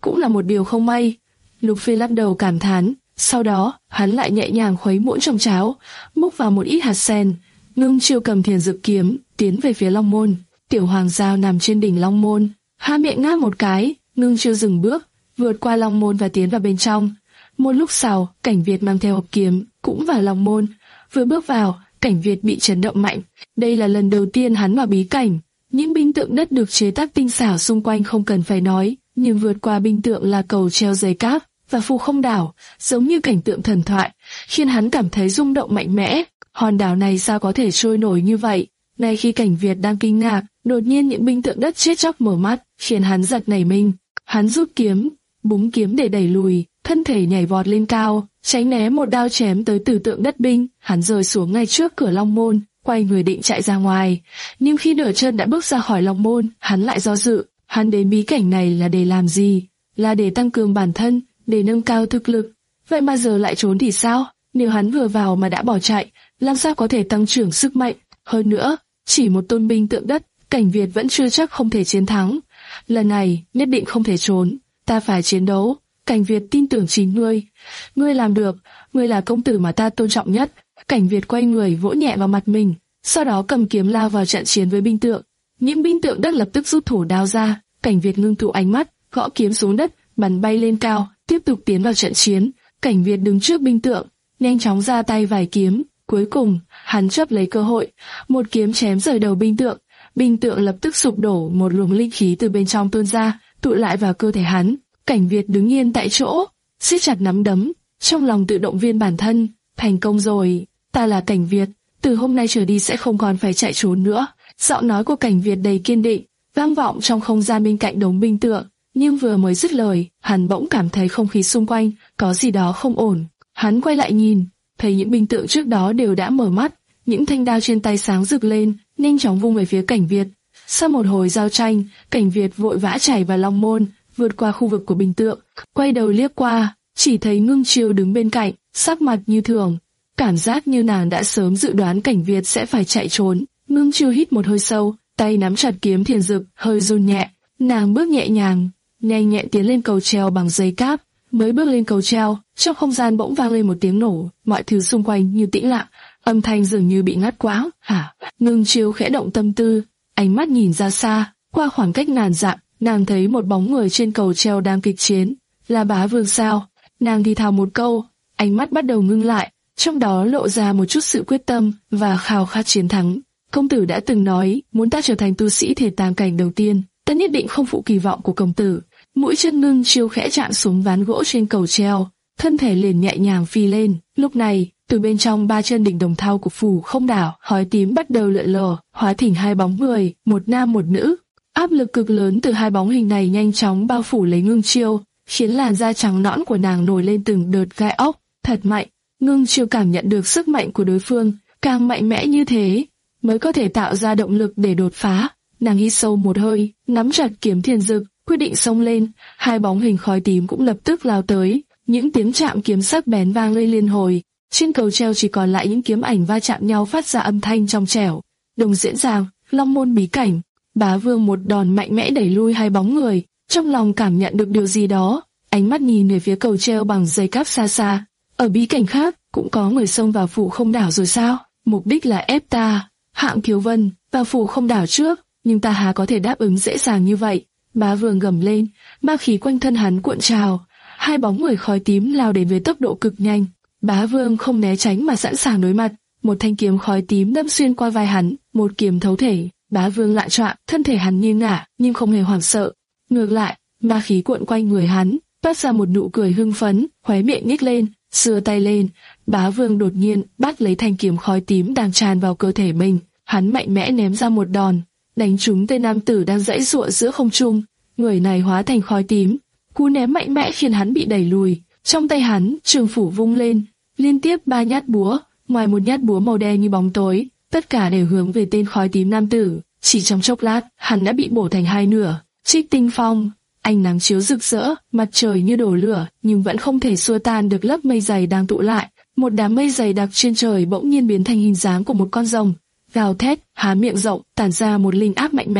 cũng là một điều không may. Lục Phi lắc đầu cảm thán, sau đó hắn lại nhẹ nhàng khuấy muỗng trong cháo, múc vào một ít hạt sen. Ngưng Chiêu cầm thiền dược kiếm tiến về phía Long Môn. Tiểu Hoàng Giao nằm trên đỉnh Long Môn, há miệng ngáp một cái. Ngưng Chiêu dừng bước, vượt qua Long Môn và tiến vào bên trong. Một lúc sau, Cảnh Việt mang theo hộp kiếm cũng vào Long Môn. Vừa bước vào, Cảnh Việt bị chấn động mạnh. Đây là lần đầu tiên hắn vào bí cảnh. Những binh tượng đất được chế tác tinh xảo xung quanh không cần phải nói, nhưng vượt qua binh tượng là cầu treo dây cáp và phù không đảo, giống như cảnh tượng thần thoại, khiến hắn cảm thấy rung động mạnh mẽ. Hòn đảo này sao có thể trôi nổi như vậy? Ngay khi Cảnh Việt đang kinh ngạc, đột nhiên những binh tượng đất chết chóc mở mắt, khiến hắn giật nảy mình. Hắn rút kiếm, búng kiếm để đẩy lùi, thân thể nhảy vọt lên cao, tránh né một đao chém tới từ tượng đất binh. Hắn rơi xuống ngay trước cửa Long Môn, quay người định chạy ra ngoài, nhưng khi nửa chân đã bước ra khỏi Long Môn, hắn lại do dự. Hắn đến bí cảnh này là để làm gì? Là để tăng cường bản thân, để nâng cao thực lực. Vậy mà giờ lại trốn thì sao? Nếu hắn vừa vào mà đã bỏ chạy, làm sao có thể tăng trưởng sức mạnh? Hơn nữa, chỉ một tôn binh tượng đất, Cảnh Việt vẫn chưa chắc không thể chiến thắng. Lần này, nhất định không thể trốn. Ta phải chiến đấu. Cảnh Việt tin tưởng chính ngươi. Ngươi làm được, ngươi là công tử mà ta tôn trọng nhất. Cảnh Việt quay người vỗ nhẹ vào mặt mình, sau đó cầm kiếm lao vào trận chiến với binh tượng. Những binh tượng đất lập tức rút thủ đao ra. Cảnh Việt ngưng tụ ánh mắt, gõ kiếm xuống đất, bắn bay lên cao, tiếp tục tiến vào trận chiến. Cảnh Việt đứng trước binh tượng, nhanh chóng ra tay vài kiếm. Cuối cùng, hắn chấp lấy cơ hội, một kiếm chém rời đầu binh tượng. Binh tượng lập tức sụp đổ, một luồng linh khí từ bên trong tuôn ra, tụ lại vào cơ thể hắn. Cảnh Việt đứng yên tại chỗ, siết chặt nắm đấm, trong lòng tự động viên bản thân, thành công rồi, ta là Cảnh Việt, từ hôm nay trở đi sẽ không còn phải chạy trốn nữa. Giọng nói của Cảnh Việt đầy kiên định, vang vọng trong không gian bên cạnh đống binh tượng. Nhưng vừa mới dứt lời, hắn bỗng cảm thấy không khí xung quanh có gì đó không ổn. Hắn quay lại nhìn, thấy những binh tượng trước đó đều đã mở mắt, những thanh đao trên tay sáng rực lên, nhanh chóng vung về phía Cảnh Việt. Sau một hồi giao tranh, Cảnh Việt vội vã chạy vào Long Môn, vượt qua khu vực của binh tượng, quay đầu liếc qua, chỉ thấy Ngưng Chiêu đứng bên cạnh, sắc mặt như thường, cảm giác như nàng đã sớm dự đoán Cảnh Việt sẽ phải chạy trốn. Ngưng Chiêu hít một hơi sâu, tay nắm chặt kiếm thiền dực, hơi run nhẹ, nàng bước nhẹ nhàng, nhanh nhẹn tiến lên cầu treo bằng dây cáp. Mới bước lên cầu treo, trong không gian bỗng vang lên một tiếng nổ, mọi thứ xung quanh như tĩnh lặng, âm thanh dường như bị ngắt quãng. Hả? Ngưng Chiêu khẽ động tâm tư, ánh mắt nhìn ra xa, qua khoảng cách ngàn dặm, nàng thấy một bóng người trên cầu treo đang kịch chiến. Là Bá Vương sao? Nàng thì thào một câu, ánh mắt bắt đầu ngưng lại, trong đó lộ ra một chút sự quyết tâm và khao khát chiến thắng. Công tử đã từng nói, muốn ta trở thành tu sĩ thể tam cảnh đầu tiên, ta nhất định không phụ kỳ vọng của công tử. Mũi chân Ngưng Chiêu khẽ chạm xuống ván gỗ trên cầu treo, thân thể liền nhẹ nhàng phi lên. Lúc này, từ bên trong ba chân đỉnh đồng thau của phù không đảo, khói tím bắt đầu lượn lờ, hóa thành hai bóng người, một nam một nữ. Áp lực cực lớn từ hai bóng hình này nhanh chóng bao phủ lấy Ngưng Chiêu, khiến làn da trắng nõn của nàng nổi lên từng đợt gai ốc. Thật mạnh. Ngưng Chiêu cảm nhận được sức mạnh của đối phương, càng mạnh mẽ như thế mới có thể tạo ra động lực để đột phá. Nàng hít sâu một hơi, nắm chặt kiếm thiền dực, quyết định xông lên. Hai bóng hình khói tím cũng lập tức lao tới, những tiếng chạm kiếm sắc bén vang lên liên hồi. Trên cầu treo chỉ còn lại những kiếm ảnh va chạm nhau phát ra âm thanh trong trẻo. Đồng diễn ràng, Long Môn bí cảnh. Bá Vương một đòn mạnh mẽ đẩy lui hai bóng người, trong lòng cảm nhận được điều gì đó, ánh mắt nhìn về phía cầu treo bằng dây cáp xa xa. Ở bí cảnh khác cũng có người xông vào phủ không đảo rồi sao? Mục đích là ép ta, Hạng Kiều Vân, vào phủ không đảo trước, nhưng ta há có thể đáp ứng dễ dàng như vậy. Bá Vương gầm lên, ma khí quanh thân hắn cuộn trào, hai bóng người khói tím lao đến với tốc độ cực nhanh. Bá Vương không né tránh mà sẵn sàng đối mặt, một thanh kiếm khói tím đâm xuyên qua vai hắn, một kiếm thấu thể. Bá Vương lạ choạng, thân thể hắn nghiêng ngả nhưng không hề hoảng sợ. Ngược lại, ma khí cuộn quanh người hắn, toát ra một nụ cười hưng phấn, khóe miệng nhếch lên, giơ tay lên. Bá Vương đột nhiên bắt lấy thanh kiếm khói tím đang tràn vào cơ thể mình, hắn mạnh mẽ ném ra một đòn, đánh trúng tên nam tử đang giãy giụa giữa không trung. Người này hóa thành khói tím, cú ném mạnh mẽ khiến hắn bị đẩy lùi. Trong tay hắn, trường phủ vung lên, liên tiếp ba nhát búa, ngoài một nhát búa màu đen như bóng tối, tất cả đều hướng về tên khói tím nam tử. Chỉ trong chốc lát, hắn đã bị bổ thành hai nửa. Trích tinh phong, ánh nắng chiếu rực rỡ, mặt trời như đổ lửa, nhưng vẫn không thể xua tan được lớp mây dày đang tụ lại. Một đám mây dày đặc trên trời bỗng nhiên biến thành hình dáng của một con rồng, gào thét, há miệng rộng, tản ra một linh áp mạnh mẽ.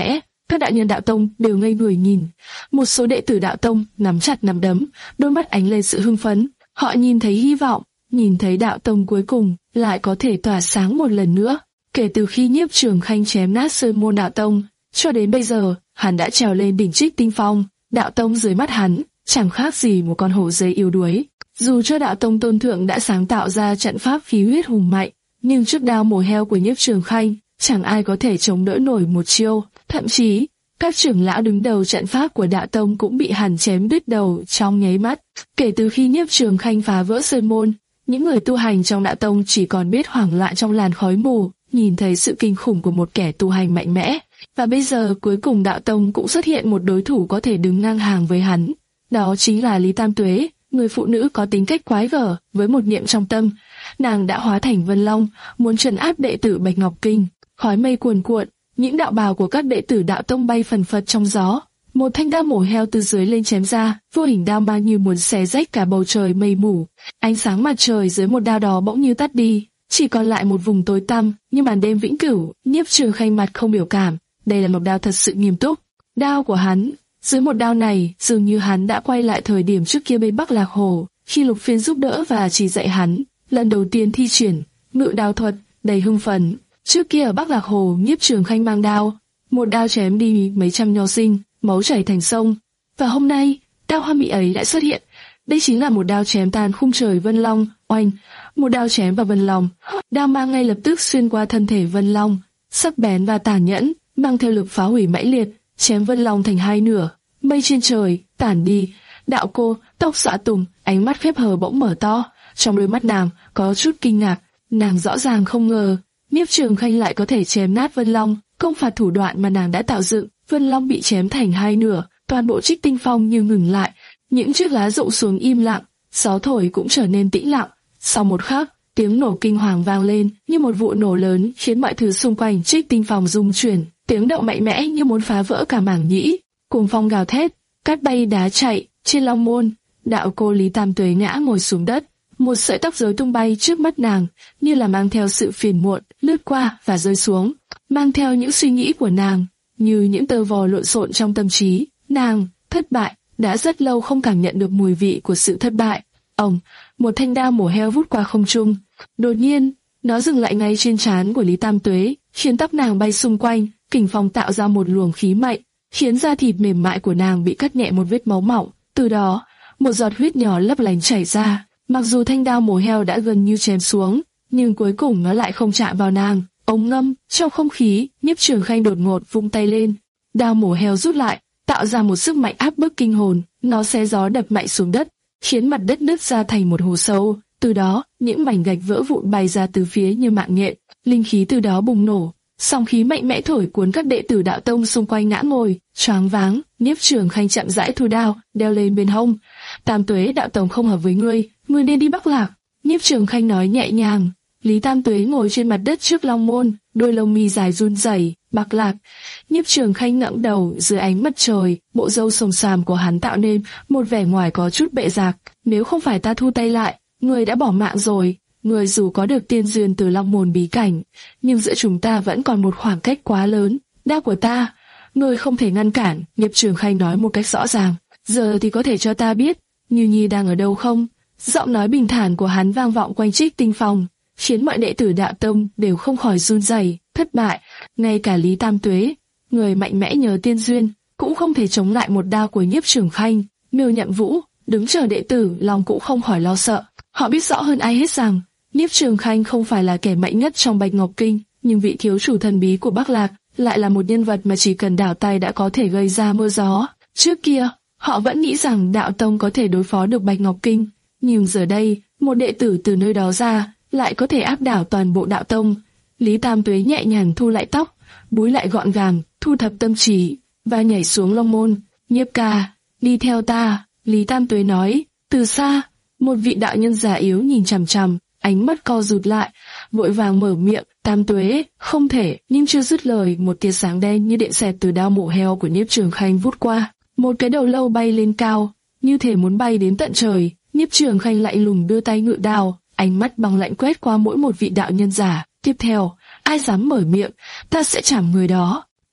Các đạo nhân đạo tông đều ngây người nhìn. Một số đệ tử đạo tông nắm chặt nắm đấm, đôi mắt ánh lên sự hưng phấn. Họ nhìn thấy hy vọng, nhìn thấy đạo tông cuối cùng lại có thể tỏa sáng một lần nữa. Kể từ khi Nhiếp Trường Khanh chém nát Sơn Môn đạo tông, cho đến bây giờ, hắn đã trèo lên đỉnh Trích Tinh Phong. Đạo tông dưới mắt hắn chẳng khác gì một con hổ dây yếu đuối. Dù cho đạo tông tôn thượng đã sáng tạo ra trận pháp khí huyết hùng mạnh, nhưng trước đao mổ heo của Nhiếp Trường Khanh, chẳng ai có thể chống đỡ nổi một chiêu. Thậm chí, các trưởng lão đứng đầu trận pháp của đạo tông cũng bị hắn chém đứt đầu trong nháy mắt. Kể từ khi Nhiếp Trường Khanh phá vỡ Sơn Môn, những người tu hành trong đạo tông chỉ còn biết hoảng loạn trong làn khói mù, nhìn thấy sự kinh khủng của một kẻ tu hành mạnh mẽ. Và bây giờ cuối cùng đạo tông cũng xuất hiện một đối thủ có thể đứng ngang hàng với hắn. Đó chính là Lý Tam Tuế, người phụ nữ có tính cách quái gở, với một niệm trong tâm. Nàng đã hóa thành Vân Long, muốn trấn áp đệ tử Bạch Ngọc Kinh. Khói mây cuồn cuộn, những đạo bào của các đệ tử đạo tông bay phần phật trong gió. Một thanh đao mổ heo từ dưới lên chém ra, vô hình đao mang như muốn xé rách cả bầu trời mây mù. Ánh sáng mặt trời dưới một đao đó bỗng như tắt đi, chỉ còn lại một vùng tối tăm như màn đêm vĩnh cửu. Nhiếp Trường Khanh mặt không biểu cảm, đây là một đao thật sự nghiêm túc. Đao của hắn, dưới một đao này, dường như hắn đã quay lại thời điểm trước kia bên Bắc Lạc Hồ, khi Lục Phiên giúp đỡ và chỉ dạy hắn, lần đầu tiên thi triển ngự đao thuật, đầy hưng phấn. Trước kia ở Bắc Lạc Hồ, Nhiếp Trường Khanh mang đao, một đao chém đi mấy trăm nho sinh, máu chảy thành sông. Và hôm nay, đao hoa mỹ ấy lại xuất hiện. Đây chính là một đao chém tan khung trời Vân Long. Oanh, một đao chém vào Vân Long, đao mang ngay lập tức xuyên qua thân thể Vân Long, sắc bén và tàn nhẫn, mang theo lực phá hủy mãnh liệt, chém Vân Long thành hai nửa. Mây trên trời tản đi, đạo cô tóc xõa tùng, ánh mắt khép hờ bỗng mở to, trong đôi mắt nàng có chút kinh ngạc. Nàng rõ ràng không ngờ Nhiếp Trường Khanh lại có thể chém nát Vân Long. Công phạt thủ đoạn mà nàng đã tạo dựng, Vân Long bị chém thành hai nửa, toàn bộ Trích Tinh Phong như ngừng lại, những chiếc lá rụng xuống im lặng, gió thổi cũng trở nên tĩnh lặng. Sau một khắc, tiếng nổ kinh hoàng vang lên như một vụ nổ lớn, khiến mọi thứ xung quanh Trích Tinh Phong rung chuyển, tiếng động mạnh mẽ như muốn phá vỡ cả mảng nhĩ. Cuồng phong gào thét, cát bay đá chạy. Trên Long Môn, đạo cô Lý Tam Tuế ngã ngồi xuống đất, một sợi tóc rối tung bay trước mắt nàng, như là mang theo sự phiền muộn, lướt qua và rơi xuống, mang theo những suy nghĩ của nàng, như những tơ vò lộn xộn trong tâm trí. Nàng thất bại, đã rất lâu không cảm nhận được mùi vị của sự thất bại. Ồng, một thanh đao mổ heo vút qua không trung, đột nhiên nó dừng lại ngay trên trán của Lý Tam Tuế, khiến tóc nàng bay xung quanh. Kình phong tạo ra một luồng khí mạnh, khiến da thịt mềm mại của nàng bị cắt nhẹ một vết máu mỏng. Từ đó, một giọt huyết nhỏ lấp lánh chảy ra. Mặc dù thanh đao mổ heo đã gần như chém xuống, nhưng cuối cùng nó lại không chạm vào nàng. Ống ngâm, trong không khí, Nhiếp Trường Khanh đột ngột vung tay lên, đao mổ heo rút lại, tạo ra một sức mạnh áp bức kinh hồn. Nó xé gió đập mạnh xuống đất, khiến mặt đất nứt ra thành một hố sâu. Từ đó, những mảnh gạch vỡ vụn bay ra từ phía như mạng nhện, linh khí từ đó bùng nổ. Sóng khí mạnh mẽ thổi cuốn các đệ tử đạo tông xung quanh ngã ngồi, choáng váng. Nhiếp Trường Khanh chậm rãi thu đao, đeo lên bên hông. Tam Tuế đạo tông không hợp với ngươi, ngươi nên đi Bắc Lạc. Nhiếp Trường Khanh nói nhẹ nhàng. Lý Tam Tuế ngồi trên mặt đất trước Long Môn, đôi lông mi dài run rẩy. Bắc Lạc. Nhiếp Trường Khanh ngẩng đầu, dưới ánh mặt trời, bộ râu xồm xoàm của hắn tạo nên một vẻ ngoài có chút bệ rạc. Nếu không phải ta thu tay lại, ngươi đã bỏ mạng rồi. Ngươi dù có được tiên duyên từ Long Môn bí cảnh, nhưng giữa chúng ta vẫn còn một khoảng cách quá lớn. Đao của ta, ngươi không thể ngăn cản. Nhiếp Trường Khanh nói một cách rõ ràng. Giờ thì có thể cho ta biết, Như Nhi đang ở đâu không? Giọng nói bình thản của hắn vang vọng quanh Trích Tinh Phong, khiến mọi đệ tử đạo tông đều không khỏi run rẩy. Thất bại, ngay cả Lý Tam Tuế, người mạnh mẽ nhờ tiên duyên, cũng không thể chống lại một đao của Nhiếp Trường Khanh. Miêu Nhậm Vũ, đứng chờ đệ tử, lòng cũng không khỏi lo sợ. Họ biết rõ hơn ai hết rằng Nhiếp Trường Khanh không phải là kẻ mạnh nhất trong Bạch Ngọc Kinh, nhưng vị thiếu chủ thần bí của Bắc Lạc lại là một nhân vật mà chỉ cần đảo tay đã có thể gây ra mưa gió. Trước kia, họ vẫn nghĩ rằng đạo tông có thể đối phó được Bạch Ngọc Kinh, nhưng giờ đây, một đệ tử từ nơi đó ra lại có thể áp đảo toàn bộ đạo tông. Lý Tam Tuế nhẹ nhàng thu lại tóc, búi lại gọn gàng, thu thập tâm trí và nhảy xuống Long Môn. Nhiếp ca, đi theo ta. Lý Tam Tuế nói. Từ xa, một vị đạo nhân già yếu nhìn chằm chằm, ánh mắt co rụt lại, vội vàng mở miệng. Tam Tuế, không thể. Nhưng chưa dứt lời, một tia sáng đen như điện xẹt từ đao mổ heo của Nhiếp Trường Khanh vút qua, một cái đầu lâu bay lên cao, như thể muốn bay đến tận trời. Nhiếp Trường Khanh lạnh lùng đưa tay ngự đao, ánh mắt băng lạnh quét qua mỗi một vị đạo nhân giả. Tiếp theo, ai dám mở miệng, ta sẽ chảm người đó.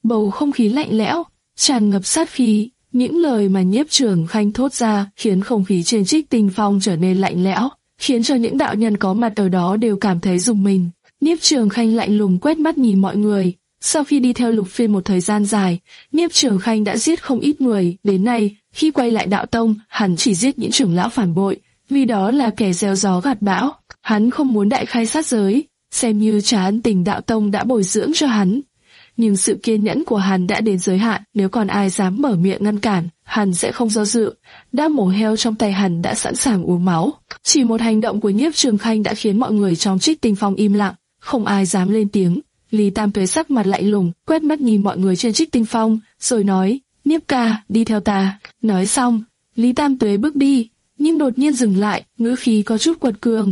bầu không khí lạnh lẽo, tràn ngập sát khí. Những lời mà Nhiếp Trường Khanh thốt ra khiến không khí trên Trích Tinh Phong trở nên lạnh lẽo, khiến cho những đạo nhân có mặt ở đó đều cảm thấy rùng mình. Nhiếp Trường Khanh lạnh lùng quét mắt nhìn mọi người. Sau khi đi theo Lục Phiên một thời gian dài, Nhiếp Trường Khanh đã giết không ít người. Đến nay, khi quay lại đạo tông, hắn chỉ giết những trưởng lão phản bội, vì đó là kẻ gieo gió gặt bão. Hắn không muốn đại khai sát giới, xem như trả ân tình đạo tông đã bồi dưỡng cho hắn. Nhưng sự kiên nhẫn của hắn đã đến giới hạn, nếu còn ai dám mở miệng ngăn cản, hắn sẽ không do dự. Đao mổ heo trong tay hắn đã sẵn sàng uống máu. Chỉ một hành động của Nhiếp Trường Khanh đã khiến mọi người trong Trích Tinh Phong im lặng, không ai dám lên tiếng. Lý Tam Tuế sắc mặt lạnh lùng, quét mắt nhìn mọi người trên Trích Tinh Phong, rồi nói: Nhiếp ca, đi theo ta. Nói xong, Lý Tam Tuế bước đi, nhưng đột nhiên dừng lại, ngữ khí có chút quật cường.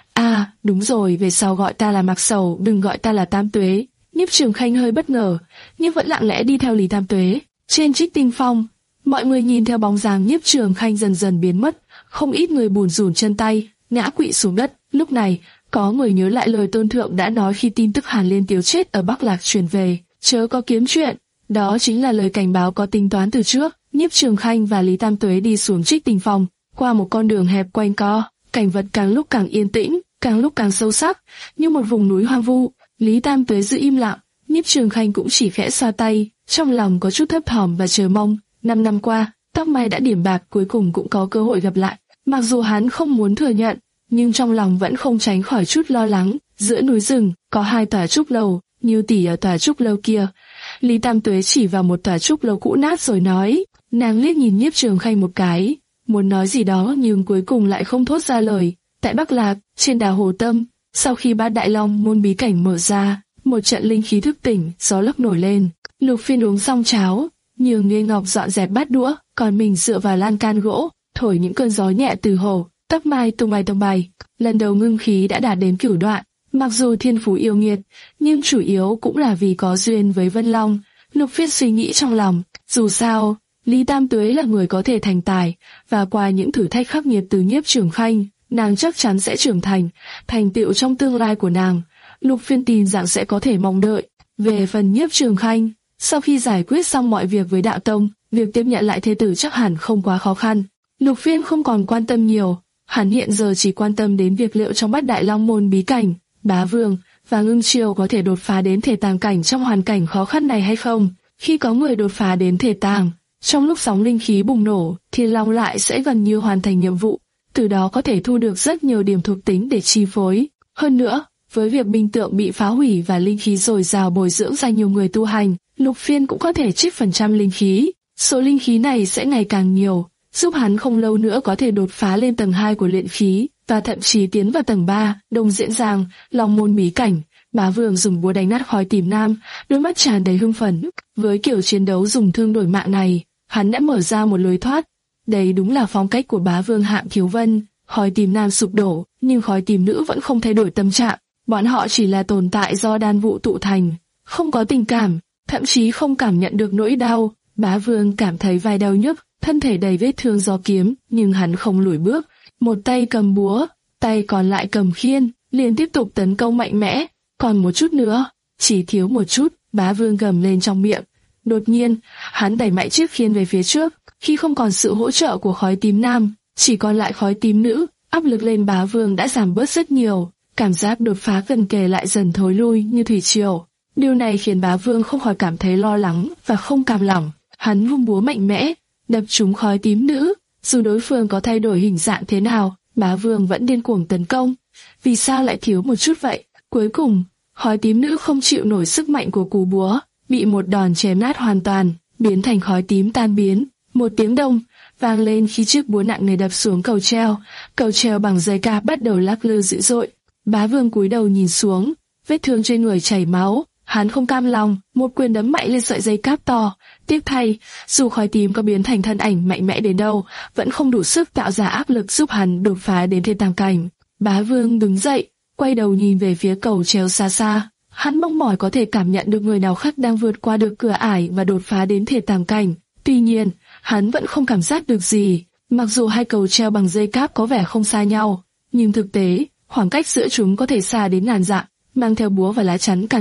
À, đúng rồi, về sau gọi ta là Mạc Sầu, đừng gọi ta là Tam Tuế. Nhiếp Trường Khanh hơi bất ngờ, nhưng vẫn lặng lẽ đi theo Lý Tam Tuế. Trên Trích Tinh Phong, mọi người nhìn theo bóng dáng Nhiếp Trường Khanh dần dần biến mất, không ít người bùn rùn chân tay, ngã quỵ xuống đất. Lúc này, có người nhớ lại lời Tôn Thượng đã nói khi tin tức Hàn Liên Tiếu chết ở Bắc Lạc truyền về, chớ có kiếm chuyện. Đó chính là lời cảnh báo có tính toán từ trước. Nhiếp Trường Khanh và Lý Tam Tuế đi xuống Trích Tinh Phong, qua một con đường hẹp quanh co, cảnh vật càng lúc càng yên tĩnh, càng lúc càng sâu sắc, như một vùng núi hoang vu. Lý Tam Tuế giữ im lặng, Nhiếp Trường Khanh cũng chỉ khẽ xoa tay, trong lòng có chút thấp thỏm và chờ mong. Năm năm qua, tóc mai đã điểm bạc, cuối cùng cũng có cơ hội gặp lại. Mặc dù hắn không muốn thừa nhận, nhưng trong lòng vẫn không tránh khỏi chút lo lắng. Giữa núi rừng có hai tòa trúc lâu, như tỷ ở tòa trúc lâu kia. Lý Tam Tuế chỉ vào một tòa trúc lâu cũ nát rồi nói. Nàng liếc nhìn Nhiếp Trường Khanh một cái, muốn nói gì đó nhưng cuối cùng lại không thốt ra lời. Tại Bắc Lạc, trên đảo Hồ Tâm, sau khi Bát Đại Long môn bí cảnh mở ra, một trận linh khí thức tỉnh, gió lốc nổi lên. Lục Phiên uống xong cháo, Nhường Nghê Ngọc dọn dẹp bát đũa, còn mình dựa vào lan can gỗ, thổi những cơn gió nhẹ từ hồ. Tóc mai tung bay tung bay. Lần đầu ngưng khí đã đạt đến cửu đoạn. Mặc dù thiên phú yêu nghiệt, nhưng chủ yếu cũng là vì có duyên với Vân Long. Lục Phiên suy nghĩ trong lòng, dù sao, Lý Tam Tuế là người có thể thành tài, và qua những thử thách khắc nghiệt từ Nhiếp Trường Khanh, nàng chắc chắn sẽ trưởng thành, thành tựu trong tương lai của nàng. Lục Phiên tin rằng sẽ có thể mong đợi. Về phần Nhiếp Trường Khanh, sau khi giải quyết xong mọi việc với đạo tông, việc tiếp nhận lại thê tử chắc hẳn không quá khó khăn. Lục Phiên không còn quan tâm nhiều, hắn hiện giờ chỉ quan tâm đến việc liệu trong Bát Đại Long môn bí cảnh, Bá Vương và Ngưng Triều có thể đột phá đến thể tàng cảnh trong hoàn cảnh khó khăn này hay không. Khi có người đột phá đến thể tàng, trong lúc sóng linh khí bùng nổ, Thiên Long lại sẽ gần như hoàn thành nhiệm vụ, từ đó có thể thu được rất nhiều điểm thuộc tính để chi phối. Hơn nữa, với việc binh tượng bị phá hủy và linh khí dồi dào bồi dưỡng ra nhiều người tu hành, Lục Phiên cũng có thể trích phần trăm linh khí. Số linh khí này sẽ ngày càng nhiều, giúp hắn không lâu nữa có thể đột phá lên tầng hai của luyện khí, và thậm chí tiến vào tầng ba. Đông Diễn Giang, Long môn bí cảnh. Bá Vương dùng búa đánh nát khói tìm nam, đôi mắt tràn đầy hưng phấn. Với kiểu chiến đấu dùng thương đổi mạng này, hắn đã mở ra một lối thoát. Đây đúng là phong cách của Bá Vương Hạng Thiếu Vân. Khói tìm nam sụp đổ, nhưng khói tìm nữ vẫn không thay đổi tâm trạng. Bọn họ chỉ là tồn tại do đan vụ tụ thành, không có tình cảm, thậm chí không cảm nhận được nỗi đau. Bá Vương cảm thấy vai đau nhức, thân thể đầy vết thương do kiếm, nhưng hắn không lùi bước. Một tay cầm búa, tay còn lại cầm khiên, liền tiếp tục tấn công mạnh mẽ. Còn một chút nữa, chỉ thiếu một chút, Bá Vương gầm lên trong miệng. Đột nhiên, hắn đẩy mạnh chiếc khiên về phía trước. Khi không còn sự hỗ trợ của khói tím nam, chỉ còn lại khói tím nữ, áp lực lên Bá Vương đã giảm bớt rất nhiều. Cảm giác đột phá gần kề lại dần thối lui như thủy triều. Điều này khiến Bá Vương không khỏi cảm thấy lo lắng và không cam lòng. Hắn vung búa mạnh mẽ, đập trúng khói tím nữ. Dù đối phương có thay đổi hình dạng thế nào, Bá Vương vẫn điên cuồng tấn công. Vì sao lại thiếu một chút vậy? Cuối cùng, khói tím nữ không chịu nổi sức mạnh của cú búa, bị một đòn chém nát hoàn toàn, biến thành khói tím tan biến. Một tiếng đông vang lên khi chiếc búa nặng nề đập xuống cầu treo. Cầu treo bằng dây cáp bắt đầu lắc lư dữ dội. Bá Vương cúi đầu nhìn xuống, vết thương trên người chảy máu. Hắn không cam lòng, một quyền đấm mạnh lên sợi dây cáp to. Tiếc thay, dù khói tím có biến thành thân ảnh mạnh mẽ đến đâu, vẫn không đủ sức tạo ra áp lực giúp hắn đột phá đến thiên tam cảnh. Bá Vương đứng dậy, quay đầu nhìn về phía cầu treo xa xa. Hắn mong mỏi có thể cảm nhận được người nào khác đang vượt qua được cửa ải và đột phá đến thể tam cảnh. Tuy nhiên, hắn vẫn không cảm giác được gì. Mặc dù hai cầu treo bằng dây cáp có vẻ không xa nhau, nhưng thực tế, khoảng cách giữa chúng có thể xa đến ngàn dặm. Mang theo búa và lá chắn càng thích,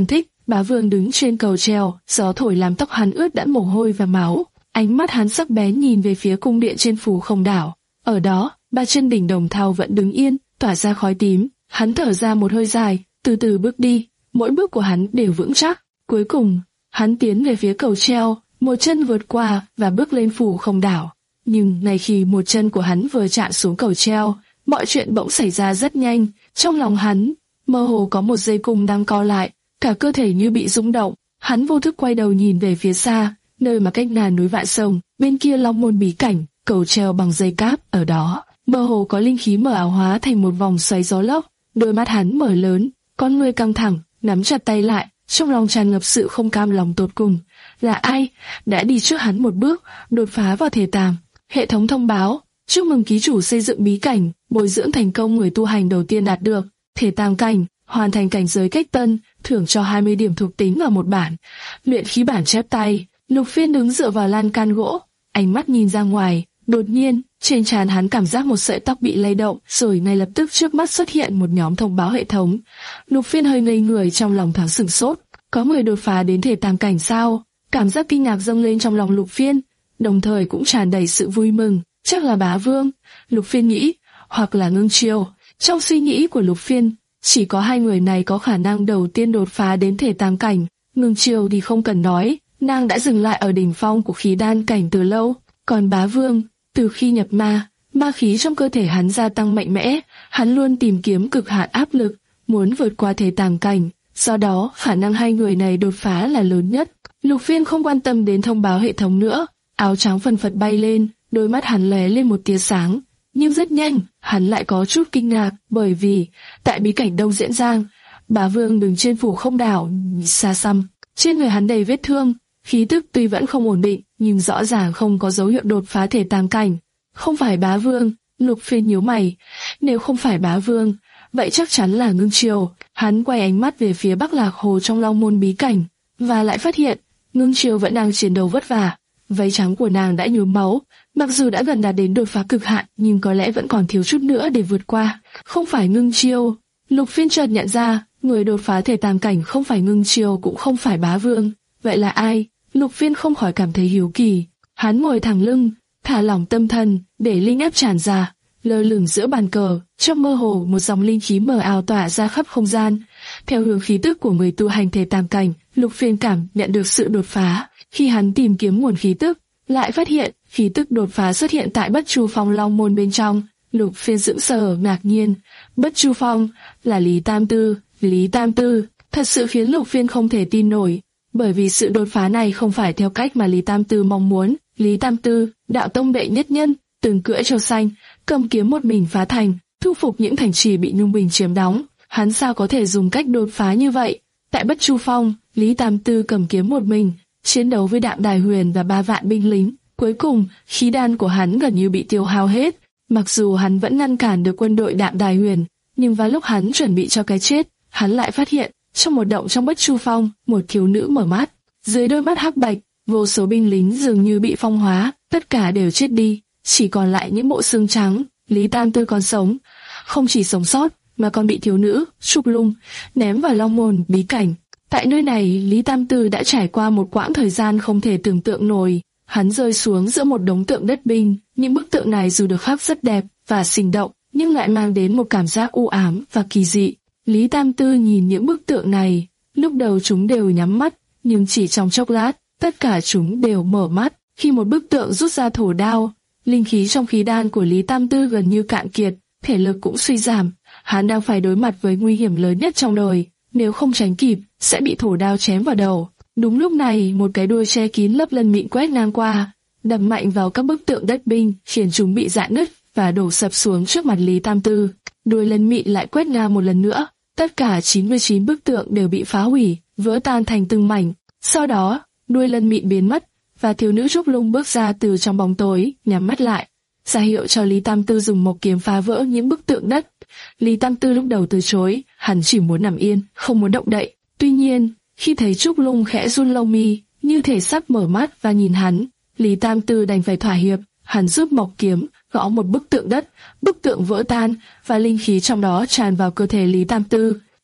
Bá Vương đứng trên cầu treo, gió thổi làm tóc hắn ướt đẫm mồ hôi và máu. Ánh mắt hắn sắc bén nhìn về phía cung điện trên Phù Không đảo. Ở đó, ba chân đỉnh Đồng Thau vẫn đứng yên, tỏa ra khói tím. Hắn thở ra một hơi dài, từ từ bước đi. Mỗi bước của hắn đều vững chắc. Cuối cùng, hắn tiến về phía cầu treo, một chân vượt qua và bước lên Phù Không đảo. Nhưng ngay khi một chân của hắn vừa chạm xuống cầu treo, mọi chuyện bỗng xảy ra rất nhanh. Trong lòng hắn, mơ hồ có một dây cung đang co lại, cả cơ thể như bị rung động. Hắn vô thức quay đầu nhìn về phía xa, nơi mà cách ngàn núi vạn sông, bên kia Long Môn bí cảnh, cầu treo bằng dây cáp. Ở đó, mơ hồ có linh khí mờ ảo hóa thành một vòng xoáy gió lốc. Đôi mắt hắn mở lớn, con ngươi căng thẳng, nắm chặt tay lại, trong lòng tràn ngập sự không cam lòng tột cùng. Là ai đã đi trước hắn một bước, đột phá vào thể tàm? Hệ thống thông báo: chúc mừng ký chủ xây dựng bí cảnh, bồi dưỡng thành công người tu hành đầu tiên đạt được thể tàm cảnh, hoàn thành cảnh giới cách tân, thưởng cho hai mươi điểm thuộc tính và một bản luyện khí bản chép tay. Lục Phiên đứng dựa vào lan can gỗ, ánh mắt nhìn ra ngoài. Đột nhiên, trên trán hắn cảm giác một sợi tóc bị lay động, rồi ngay lập tức trước mắt xuất hiện một nhóm thông báo hệ thống. Lục Phiên hơi ngây người, trong lòng thoáng sửng sốt. Có người đột phá đến thể tàm cảnh sao? Cảm giác kinh ngạc dâng lên trong lòng Lục Phiên, đồng thời cũng tràn đầy sự vui mừng. Chắc là Bá Vương, Lục Phiên nghĩ, hoặc là Ngưng Chiêu. Trong suy nghĩ của Lục Phiên, chỉ có hai người này có khả năng đầu tiên đột phá đến thể tàm cảnh. Ngưng Chiêu thì không cần nói, nàng đã dừng lại ở đỉnh phong của khí đan cảnh từ lâu. Còn Bá Vương, từ khi nhập ma, ma khí trong cơ thể hắn gia tăng mạnh mẽ, hắn luôn tìm kiếm cực hạn áp lực, muốn vượt qua thể tàm cảnh. Do đó, khả năng hai người này đột phá là lớn nhất. Lục Phiên không quan tâm đến thông báo hệ thống nữa, áo trắng phần phật bay lên, đôi mắt hắn lóe lên một tia sáng. Nhưng rất nhanh, hắn lại có chút kinh ngạc, bởi vì tại bí cảnh Đông Diễn Giang, Bá Vương đứng trên Phù Không đảo, xa xăm, trên người hắn đầy vết thương, khí tức tuy vẫn không ổn định, nhưng rõ ràng không có dấu hiệu đột phá thể tàm cảnh. Không phải Bá Vương, Lục Phiên nhíu mày. Nếu không phải Bá Vương, vậy chắc chắn là Ngưng Chiêu. Hắn quay ánh mắt về phía Bắc Lạc Hồ trong Long Môn bí cảnh, và lại phát hiện Ngưng Chiêu vẫn đang chiến đấu vất vả. Váy trắng của nàng đã nhuốm máu, mặc dù đã gần đạt đến đột phá cực hạn, nhưng có lẽ vẫn còn thiếu chút nữa để vượt qua. Không phải Ngưng Chiêu. Lục Phiên chợt nhận ra, người đột phá thể tàm cảnh không phải Ngưng Chiêu, cũng không phải Bá Vương. Vậy là ai? Lục Phiên không khỏi cảm thấy hiếu kỳ. Hắn ngồi thẳng lưng, thả lỏng tâm thần, để linh áp tràn ra, lơ lửng giữa bàn cờ. Trong mơ hồ, một dòng linh khí mờ ảo tỏa ra khắp không gian, theo hướng khí tức của người tu hành thể tàm cảnh. Lục Phiên cảm nhận được sự đột phá. Khi hắn tìm kiếm nguồn khí tức, lại phát hiện khí tức đột phá xuất hiện tại Bất Chu Phong Long Môn bên trong. Lục Phiên sững sờ ngạc nhiên. Bất Chu Phong là Lý Tam Tư. Lý Tam Tư thật sự khiến Lục Phiên không thể tin nổi, bởi vì sự đột phá này không phải theo cách mà Lý Tam Tư mong muốn. Lý Tam Tư, đạo tông đệ nhất nhân, từng cưỡi trâu xanh, cầm kiếm một mình phá thành, thu phục những thành trì bị Nhung Bình chiếm đóng. Hắn sao có thể dùng cách đột phá như vậy? Tại Bất Chu Phong, Lý Tam Tư cầm kiếm một mình, chiến đấu với Đạm Đài Huyền và ba vạn binh lính. Cuối cùng, khí đan của hắn gần như bị tiêu hao hết. Mặc dù hắn vẫn ngăn cản được quân đội Đạm Đài Huyền, nhưng vào lúc hắn chuẩn bị cho cái chết, hắn lại phát hiện, trong một động trong Bất Chu Phong, một thiếu nữ mở mắt. Dưới đôi mắt hắc bạch, vô số binh lính dường như bị phong hóa, tất cả đều chết đi, chỉ còn lại những bộ xương trắng. Lý Tam Tư còn sống, không chỉ sống sót, mà còn bị thiếu nữ Trúc Lung ném vào Long Môn bí cảnh. Tại nơi này, Lý Tam Tư đã trải qua một quãng thời gian không thể tưởng tượng nổi. Hắn rơi xuống giữa một đống tượng đất binh. Những bức tượng này dù được khắc rất đẹp và sinh động, nhưng lại mang đến một cảm giác u ám và kỳ dị. Lý Tam Tư nhìn những bức tượng này, lúc đầu chúng đều nhắm mắt, nhưng chỉ trong chốc lát, tất cả chúng đều mở mắt. Khi một bức tượng rút ra thổ đao, linh khí trong khí đan của Lý Tam Tư gần như cạn kiệt, thể lực cũng suy giảm. Hắn đang phải đối mặt với nguy hiểm lớn nhất trong đời, nếu không tránh kịp, sẽ bị thổ đao chém vào đầu. Đúng lúc này, một cái đuôi che kín lớp lân mịn quét ngang qua, đập mạnh vào các bức tượng đất binh, khiến chúng bị rạn nứt và đổ sập xuống trước mặt Lý Tam Tư. Đuôi lân mịn lại quét ngang một lần nữa, tất cả chín mươi chín bức tượng đều bị phá hủy, vỡ tan thành từng mảnh. Sau đó, đuôi lân mịn biến mất, và thiếu nữ Trúc Lung bước ra từ trong bóng tối, nhắm mắt lại, ra hiệu cho Lý Tam Tư dùng một kiếm phá vỡ những bức tượng đất. Lý Tam Tư lúc đầu từ chối, hắn chỉ muốn nằm yên, không muốn động đậy. Tuy nhiên, khi thấy Trúc Lung khẽ run lông mi, như thể sắp mở mắt và nhìn hắn, Lý Tam Tư đành phải thỏa hiệp. Hắn rút mộc kiếm, gõ một bức tượng đất, bức tượng vỡ tan, và linh khí trong đó tràn vào cơ thể Lý Tam Tư.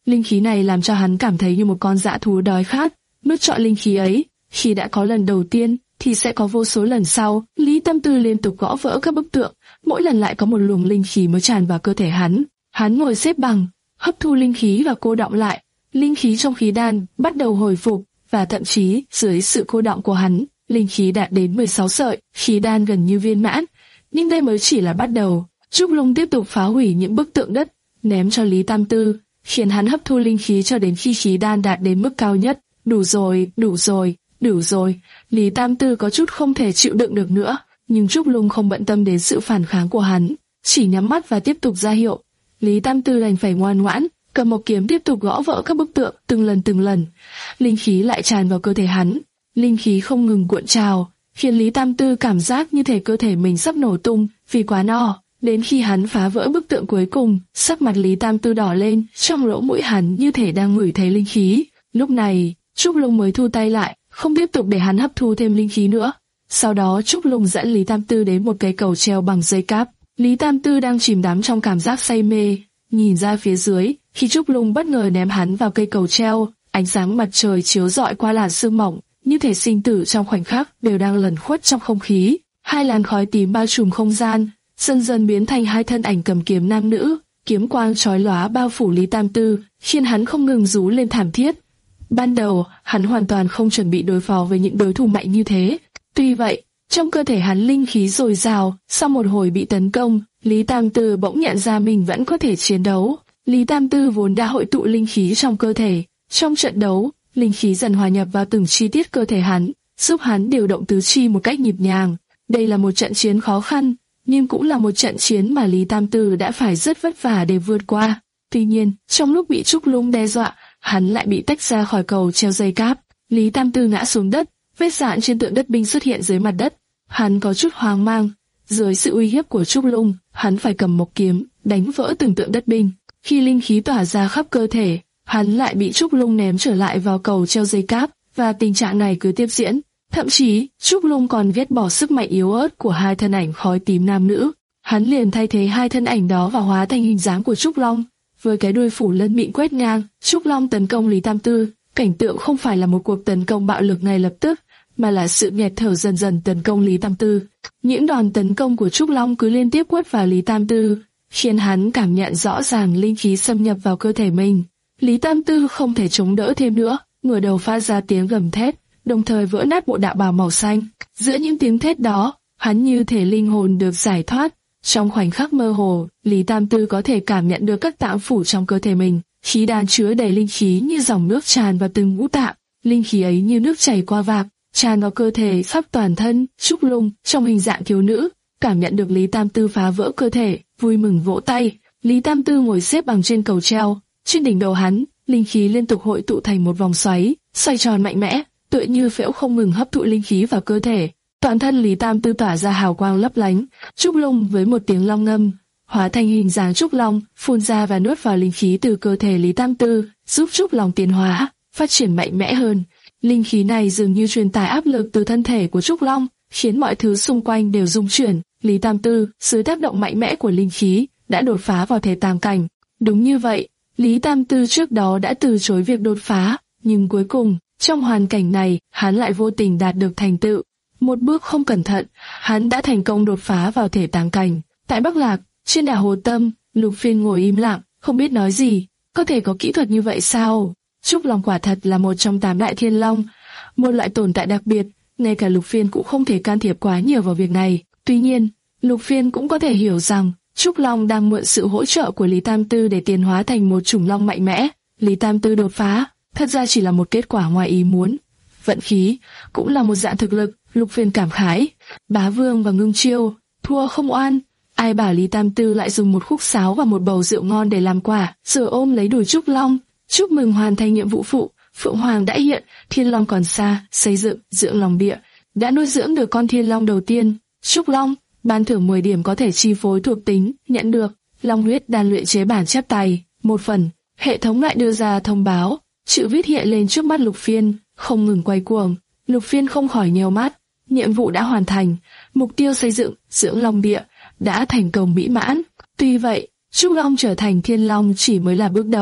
Linh khí này làm cho hắn cảm thấy như một con dã thú đói khát, nuốt trọn linh khí ấy. Khi đã có lần đầu tiên, thì sẽ có vô số lần sau. Lý Tam Tư liên tục gõ vỡ các bức tượng, mỗi lần lại có một luồng linh khí mới tràn vào cơ thể hắn. Hắn ngồi xếp bằng, hấp thu linh khí và cô đọng lại. Linh khí trong khí đan bắt đầu hồi phục, và thậm chí dưới sự cô đọng của hắn, linh khí đạt đến mười sáu sợi, khí đan gần như viên mãn. Nhưng đây mới chỉ là bắt đầu. Trúc Lung tiếp tục phá hủy những bức tượng đất, ném cho Lý Tam Tư, khiến hắn hấp thu linh khí cho đến khi khí đan đạt đến mức cao nhất. Đủ rồi, đủ rồi, đủ rồi. Lý Tam Tư có chút không thể chịu đựng được nữa, nhưng Trúc Lung không bận tâm đến sự phản kháng của hắn, chỉ nhắm mắt và tiếp tục ra hiệu. Lý Tam Tư đành phải ngoan ngoãn, cầm một kiếm tiếp tục gõ vỡ các bức tượng từng lần từng lần. Linh khí lại tràn vào cơ thể hắn, linh khí không ngừng cuộn trào, khiến Lý Tam Tư cảm giác như thể cơ thể mình sắp nổ tung vì quá no. Đến khi hắn phá vỡ bức tượng cuối cùng, sắc mặt Lý Tam Tư đỏ lên, trong lỗ mũi hắn như thể đang ngửi thấy linh khí. Lúc này, Trúc Lung mới thu tay lại, không tiếp tục để hắn hấp thu thêm linh khí nữa. Sau đó Trúc Lung dẫn Lý Tam Tư đến một cây cầu treo bằng dây cáp. Lý Tam Tư đang chìm đắm trong cảm giác say mê, nhìn ra phía dưới, khi Trúc Lung bất ngờ ném hắn vào cây cầu treo, ánh sáng mặt trời chiếu rọi qua làn sương mỏng, như thể sinh tử trong khoảnh khắc đều đang lẩn khuất trong không khí. Hai làn khói tím bao trùm không gian, dần dần biến thành hai thân ảnh cầm kiếm nam nữ, kiếm quang chói lóa bao phủ Lý Tam Tư, khiến hắn không ngừng rú lên thảm thiết. Ban đầu, hắn hoàn toàn không chuẩn bị đối phó với những đối thủ mạnh như thế. Tuy vậy, trong cơ thể hắn linh khí dồi dào, sau một hồi bị tấn công, Lý Tam Tư bỗng nhận ra mình vẫn có thể chiến đấu. Lý Tam Tư vốn đã hội tụ linh khí trong cơ thể. Trong trận đấu, linh khí dần hòa nhập vào từng chi tiết cơ thể hắn, giúp hắn điều động tứ chi một cách nhịp nhàng. Đây là một trận chiến khó khăn, nhưng cũng là một trận chiến mà Lý Tam Tư đã phải rất vất vả để vượt qua. Tuy nhiên, trong lúc bị Trúc Lung đe dọa, hắn lại bị tách ra khỏi cầu treo dây cáp. Lý Tam Tư ngã xuống đất, vết rạn trên tượng đất binh xuất hiện dưới mặt đất. Hắn có chút hoang mang. Dưới sự uy hiếp của Trúc Lung, hắn phải cầm một kiếm, đánh vỡ từng tượng đất binh. Khi linh khí tỏa ra khắp cơ thể, hắn lại bị Trúc Lung ném trở lại vào cầu treo dây cáp, và tình trạng này cứ tiếp diễn. Thậm chí, Trúc Lung còn ghét bỏ sức mạnh yếu ớt của hai thân ảnh khói tím nam nữ. Hắn liền thay thế hai thân ảnh đó và hóa thành hình dáng của Trúc Long. Với cái đuôi phủ lân mịn quét ngang, Trúc Long tấn công Lý Tam Tư. Cảnh tượng không phải là một cuộc tấn công bạo lực ngay lập tức, mà là sự nghẹt thở dần dần tấn công Lý Tam Tư. Những đòn tấn công của Trúc Long cứ liên tiếp quất vào Lý Tam Tư, khiến hắn cảm nhận rõ ràng linh khí xâm nhập vào cơ thể mình. Lý Tam Tư không thể chống đỡ thêm nữa, ngửa đầu phát ra tiếng gầm thét, đồng thời vỡ nát bộ đạo bào màu xanh. Giữa những tiếng thét đó, hắn như thể linh hồn được giải thoát. Trong khoảnh khắc mơ hồ, Lý Tam Tư có thể cảm nhận được các tạng phủ trong cơ thể mình. Khí đan chứa đầy linh khí như dòng nước tràn vào từng ngũ tạng. Linh khí ấy như nước chảy qua vạc, tràn vào cơ thể khắp toàn thân. Trúc Lung trong hình dạng thiếu nữ cảm nhận được Lý Tam Tư phá vỡ cơ thể, vui mừng vỗ tay. Lý Tam Tư ngồi xếp bằng trên cầu treo, trên đỉnh đầu hắn, linh khí liên tục hội tụ thành một vòng xoáy, xoay tròn mạnh mẽ, tựa như phễu không ngừng hấp thụ linh khí vào cơ thể. Toàn thân Lý Tam Tư tỏa ra hào quang lấp lánh. Trúc Lung với một tiếng long ngâm, hóa thành hình dáng trúc long, phun ra và nuốt vào linh khí từ cơ thể Lý Tam Tư, giúp trúc long tiến hóa, phát triển mạnh mẽ hơn. Linh khí này dường như truyền tải áp lực từ thân thể của trúc long, khiến mọi thứ xung quanh đều rung chuyển. Lý Tam Tư, dưới tác động mạnh mẽ của linh khí, đã đột phá vào thể tam cảnh. Đúng như vậy, Lý Tam Tư trước đó đã từ chối việc đột phá, nhưng cuối cùng, trong hoàn cảnh này, hắn lại vô tình đạt được thành tựu. Một bước không cẩn thận, hắn đã thành công đột phá vào thể tam cảnh. Tại Bắc Lạc, trên đảo Hồ Tâm, Lục Phiên ngồi im lặng, không biết nói gì. Có thể có kỹ thuật như vậy sao? Trúc Long quả thật là một trong tám đại thiên long, một loại tồn tại đặc biệt, ngay cả Lục Phiên cũng không thể can thiệp quá nhiều vào việc này. Tuy nhiên, Lục Phiên cũng có thể hiểu rằng Trúc Long đang mượn sự hỗ trợ của Lý Tam Tư để tiến hóa thành một chủng long mạnh mẽ. Lý Tam Tư đột phá, thật ra chỉ là một kết quả ngoài ý muốn. Vận khí cũng là một dạng thực lực. Lục Phiên cảm khái. Bá Vương và Ngưng Chiêu thua không oan. Ai bảo Lý Tam Tư lại dùng một khúc sáo và một bầu rượu ngon để làm quà, rồi ôm lấy đùi Trúc Long. Chúc mừng hoàn thành nhiệm vụ phụ. Phượng Hoàng đã hiện, Thiên Long còn xa. Xây dựng dưỡng lòng địa, đã nuôi dưỡng được con Thiên Long đầu tiên. Trúc Long ban thưởng mười điểm có thể chi phối thuộc tính. Nhận được Long huyết đan luyện chế bản chép tay một phần. Hệ thống lại đưa ra thông báo. Chữ viết hiện lên trước mắt Lục Phiên, không ngừng quay cuồng. Lục Phiên không khỏi nheo mắt. Nhiệm vụ đã hoàn thành, mục tiêu xây dựng dưỡng long địa đã thành công mỹ mãn. Tuy vậy, Trúc Long trở thành Thiên Long chỉ mới là bước đầu.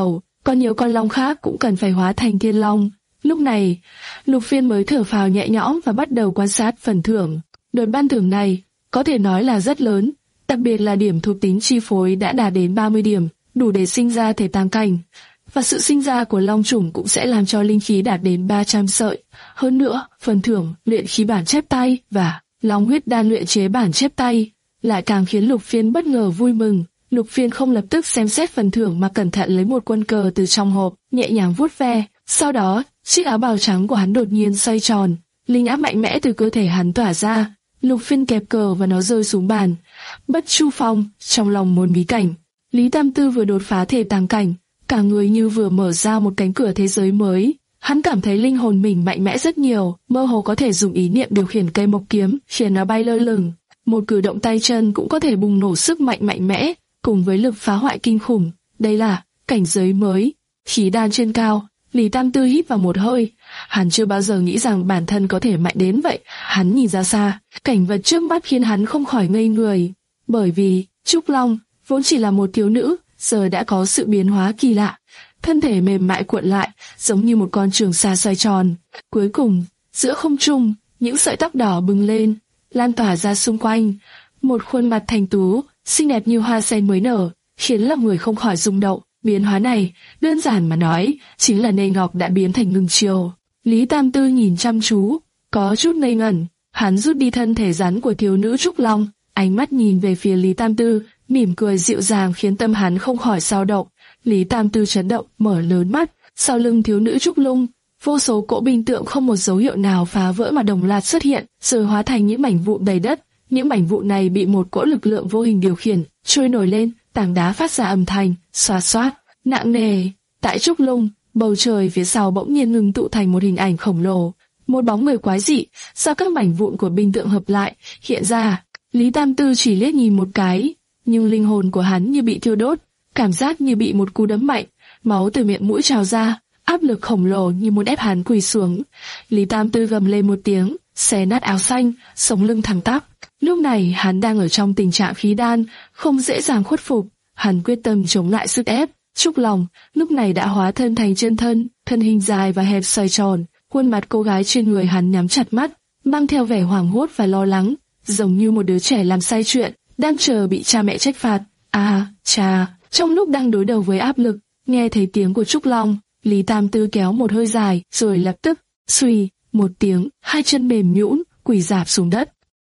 còn nhiều con long khác cũng cần phải hóa thành thiên long. Lúc này, Lục Phiên mới thở phào nhẹ nhõm và bắt đầu quan sát phần thưởng. Đợt ban thưởng này có thể nói là rất lớn, đặc biệt là điểm thuộc tính chi phối đã đạt đến ba mươi điểm, đủ để sinh ra thể tam cảnh. Và sự sinh ra của long chủng cũng sẽ làm cho linh khí đạt đến ba trăm sợi. Hơn nữa, phần thưởng luyện khí bản chép tay và long huyết đan luyện chế bản chép tay lại càng khiến Lục Phiên bất ngờ vui mừng. Lục Phiên không lập tức xem xét phần thưởng mà cẩn thận lấy một quân cờ từ trong hộp, nhẹ nhàng vuốt ve. Sau đó, chiếc áo bào trắng của hắn đột nhiên xoay tròn, linh áp mạnh mẽ từ cơ thể hắn tỏa ra. Lục Phiên kẹp cờ và nó rơi xuống bàn. Bất Chu Phong, trong lòng một bí cảnh. Lý Tam Tư vừa đột phá thể tàng cảnh, cả người như vừa mở ra một cánh cửa thế giới mới. Hắn cảm thấy linh hồn mình mạnh mẽ rất nhiều, mơ hồ có thể dùng ý niệm điều khiển cây mộc kiếm, khiến nó bay lơ lửng. Một cử động tay chân cũng có thể bùng nổ sức mạnh mạnh mẽ, cùng với lực phá hoại kinh khủng. Đây là cảnh giới mới. Khí đan trên cao, Lý Tam Tư hít vào một hơi. Hắn chưa bao giờ nghĩ rằng bản thân có thể mạnh đến vậy. Hắn nhìn ra xa, cảnh vật trước mắt khiến hắn không khỏi ngây người. Bởi vì Trúc Long vốn chỉ là một thiếu nữ, giờ đã có sự biến hóa kỳ lạ. Thân thể mềm mại cuộn lại, giống như một con trường sa xoay tròn. Cuối cùng, giữa không trung, những sợi tóc đỏ bừng lên, lan tỏa ra xung quanh. Một khuôn mặt thanh tú, xinh đẹp như hoa sen mới nở, khiến lòng người không khỏi rung động. Biến hóa này, đơn giản mà nói, chính là Nê Ngọc đã biến thành ngưng chiều. Lý Tam Tư nhìn chăm chú, có chút ngây ngẩn. Hắn rút đi thân thể rắn của thiếu nữ Trúc Long, ánh mắt nhìn về phía Lý Tam Tư, mỉm cười dịu dàng khiến tâm hắn không khỏi dao động. Lý Tam Tư chấn động, mở lớn mắt. Sau lưng thiếu nữ Trúc Lung, vô số cỗ binh tượng không một dấu hiệu nào phá vỡ mà đồng loạt xuất hiện, rồi hóa thành những mảnh vụn đầy đất. Những mảnh vụn này bị một cỗ lực lượng vô hình điều khiển, trôi nổi lên, tảng đá phát ra âm thanh, xoạt xoát, nặng nề. Tại Trúc Lung, bầu trời phía sau bỗng nhiên ngưng tụ thành một hình ảnh khổng lồ, một bóng người quái dị, do các mảnh vụn của binh tượng hợp lại hiện ra. Lý Tam Tư chỉ liếc nhìn một cái, nhưng linh hồn của hắn như bị thiêu đốt, cảm giác như bị một cú đấm mạnh, máu từ miệng mũi trào ra, áp lực khổng lồ như muốn ép hắn quỳ xuống. Lý Tam Tư gầm lên một tiếng, xé nát áo xanh, sống lưng thẳng tắp. Lúc này hắn đang ở trong tình trạng khí đan, không dễ dàng khuất phục. Hắn quyết tâm chống lại sức ép. Trúc Long lúc này đã hóa thân thành chân thân, thân hình dài và hẹp xoay tròn, khuôn mặt cô gái trên người hắn nhắm chặt mắt, mang theo vẻ hoảng hốt và lo lắng, giống như một đứa trẻ làm sai chuyện, đang chờ bị cha mẹ trách phạt. À, cha! Trong lúc đang đối đầu với áp lực, nghe thấy tiếng của Trúc Long, Lý Tam Tư kéo một hơi dài, rồi lập tức, suy, một tiếng, hai chân mềm nhũn, quỳ rạp xuống đất.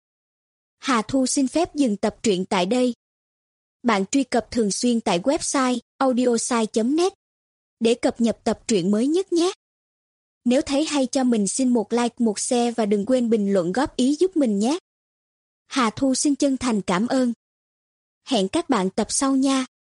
Hà Thu xin phép dừng tập truyện tại đây. Bạn truy cập thường xuyên tại website audiosai chấm net để cập nhật tập truyện mới nhất nhé. Nếu thấy hay cho mình xin một like, một share và đừng quên bình luận góp ý giúp mình nhé. Hà Thu xin chân thành cảm ơn. Hẹn các bạn tập sau nha.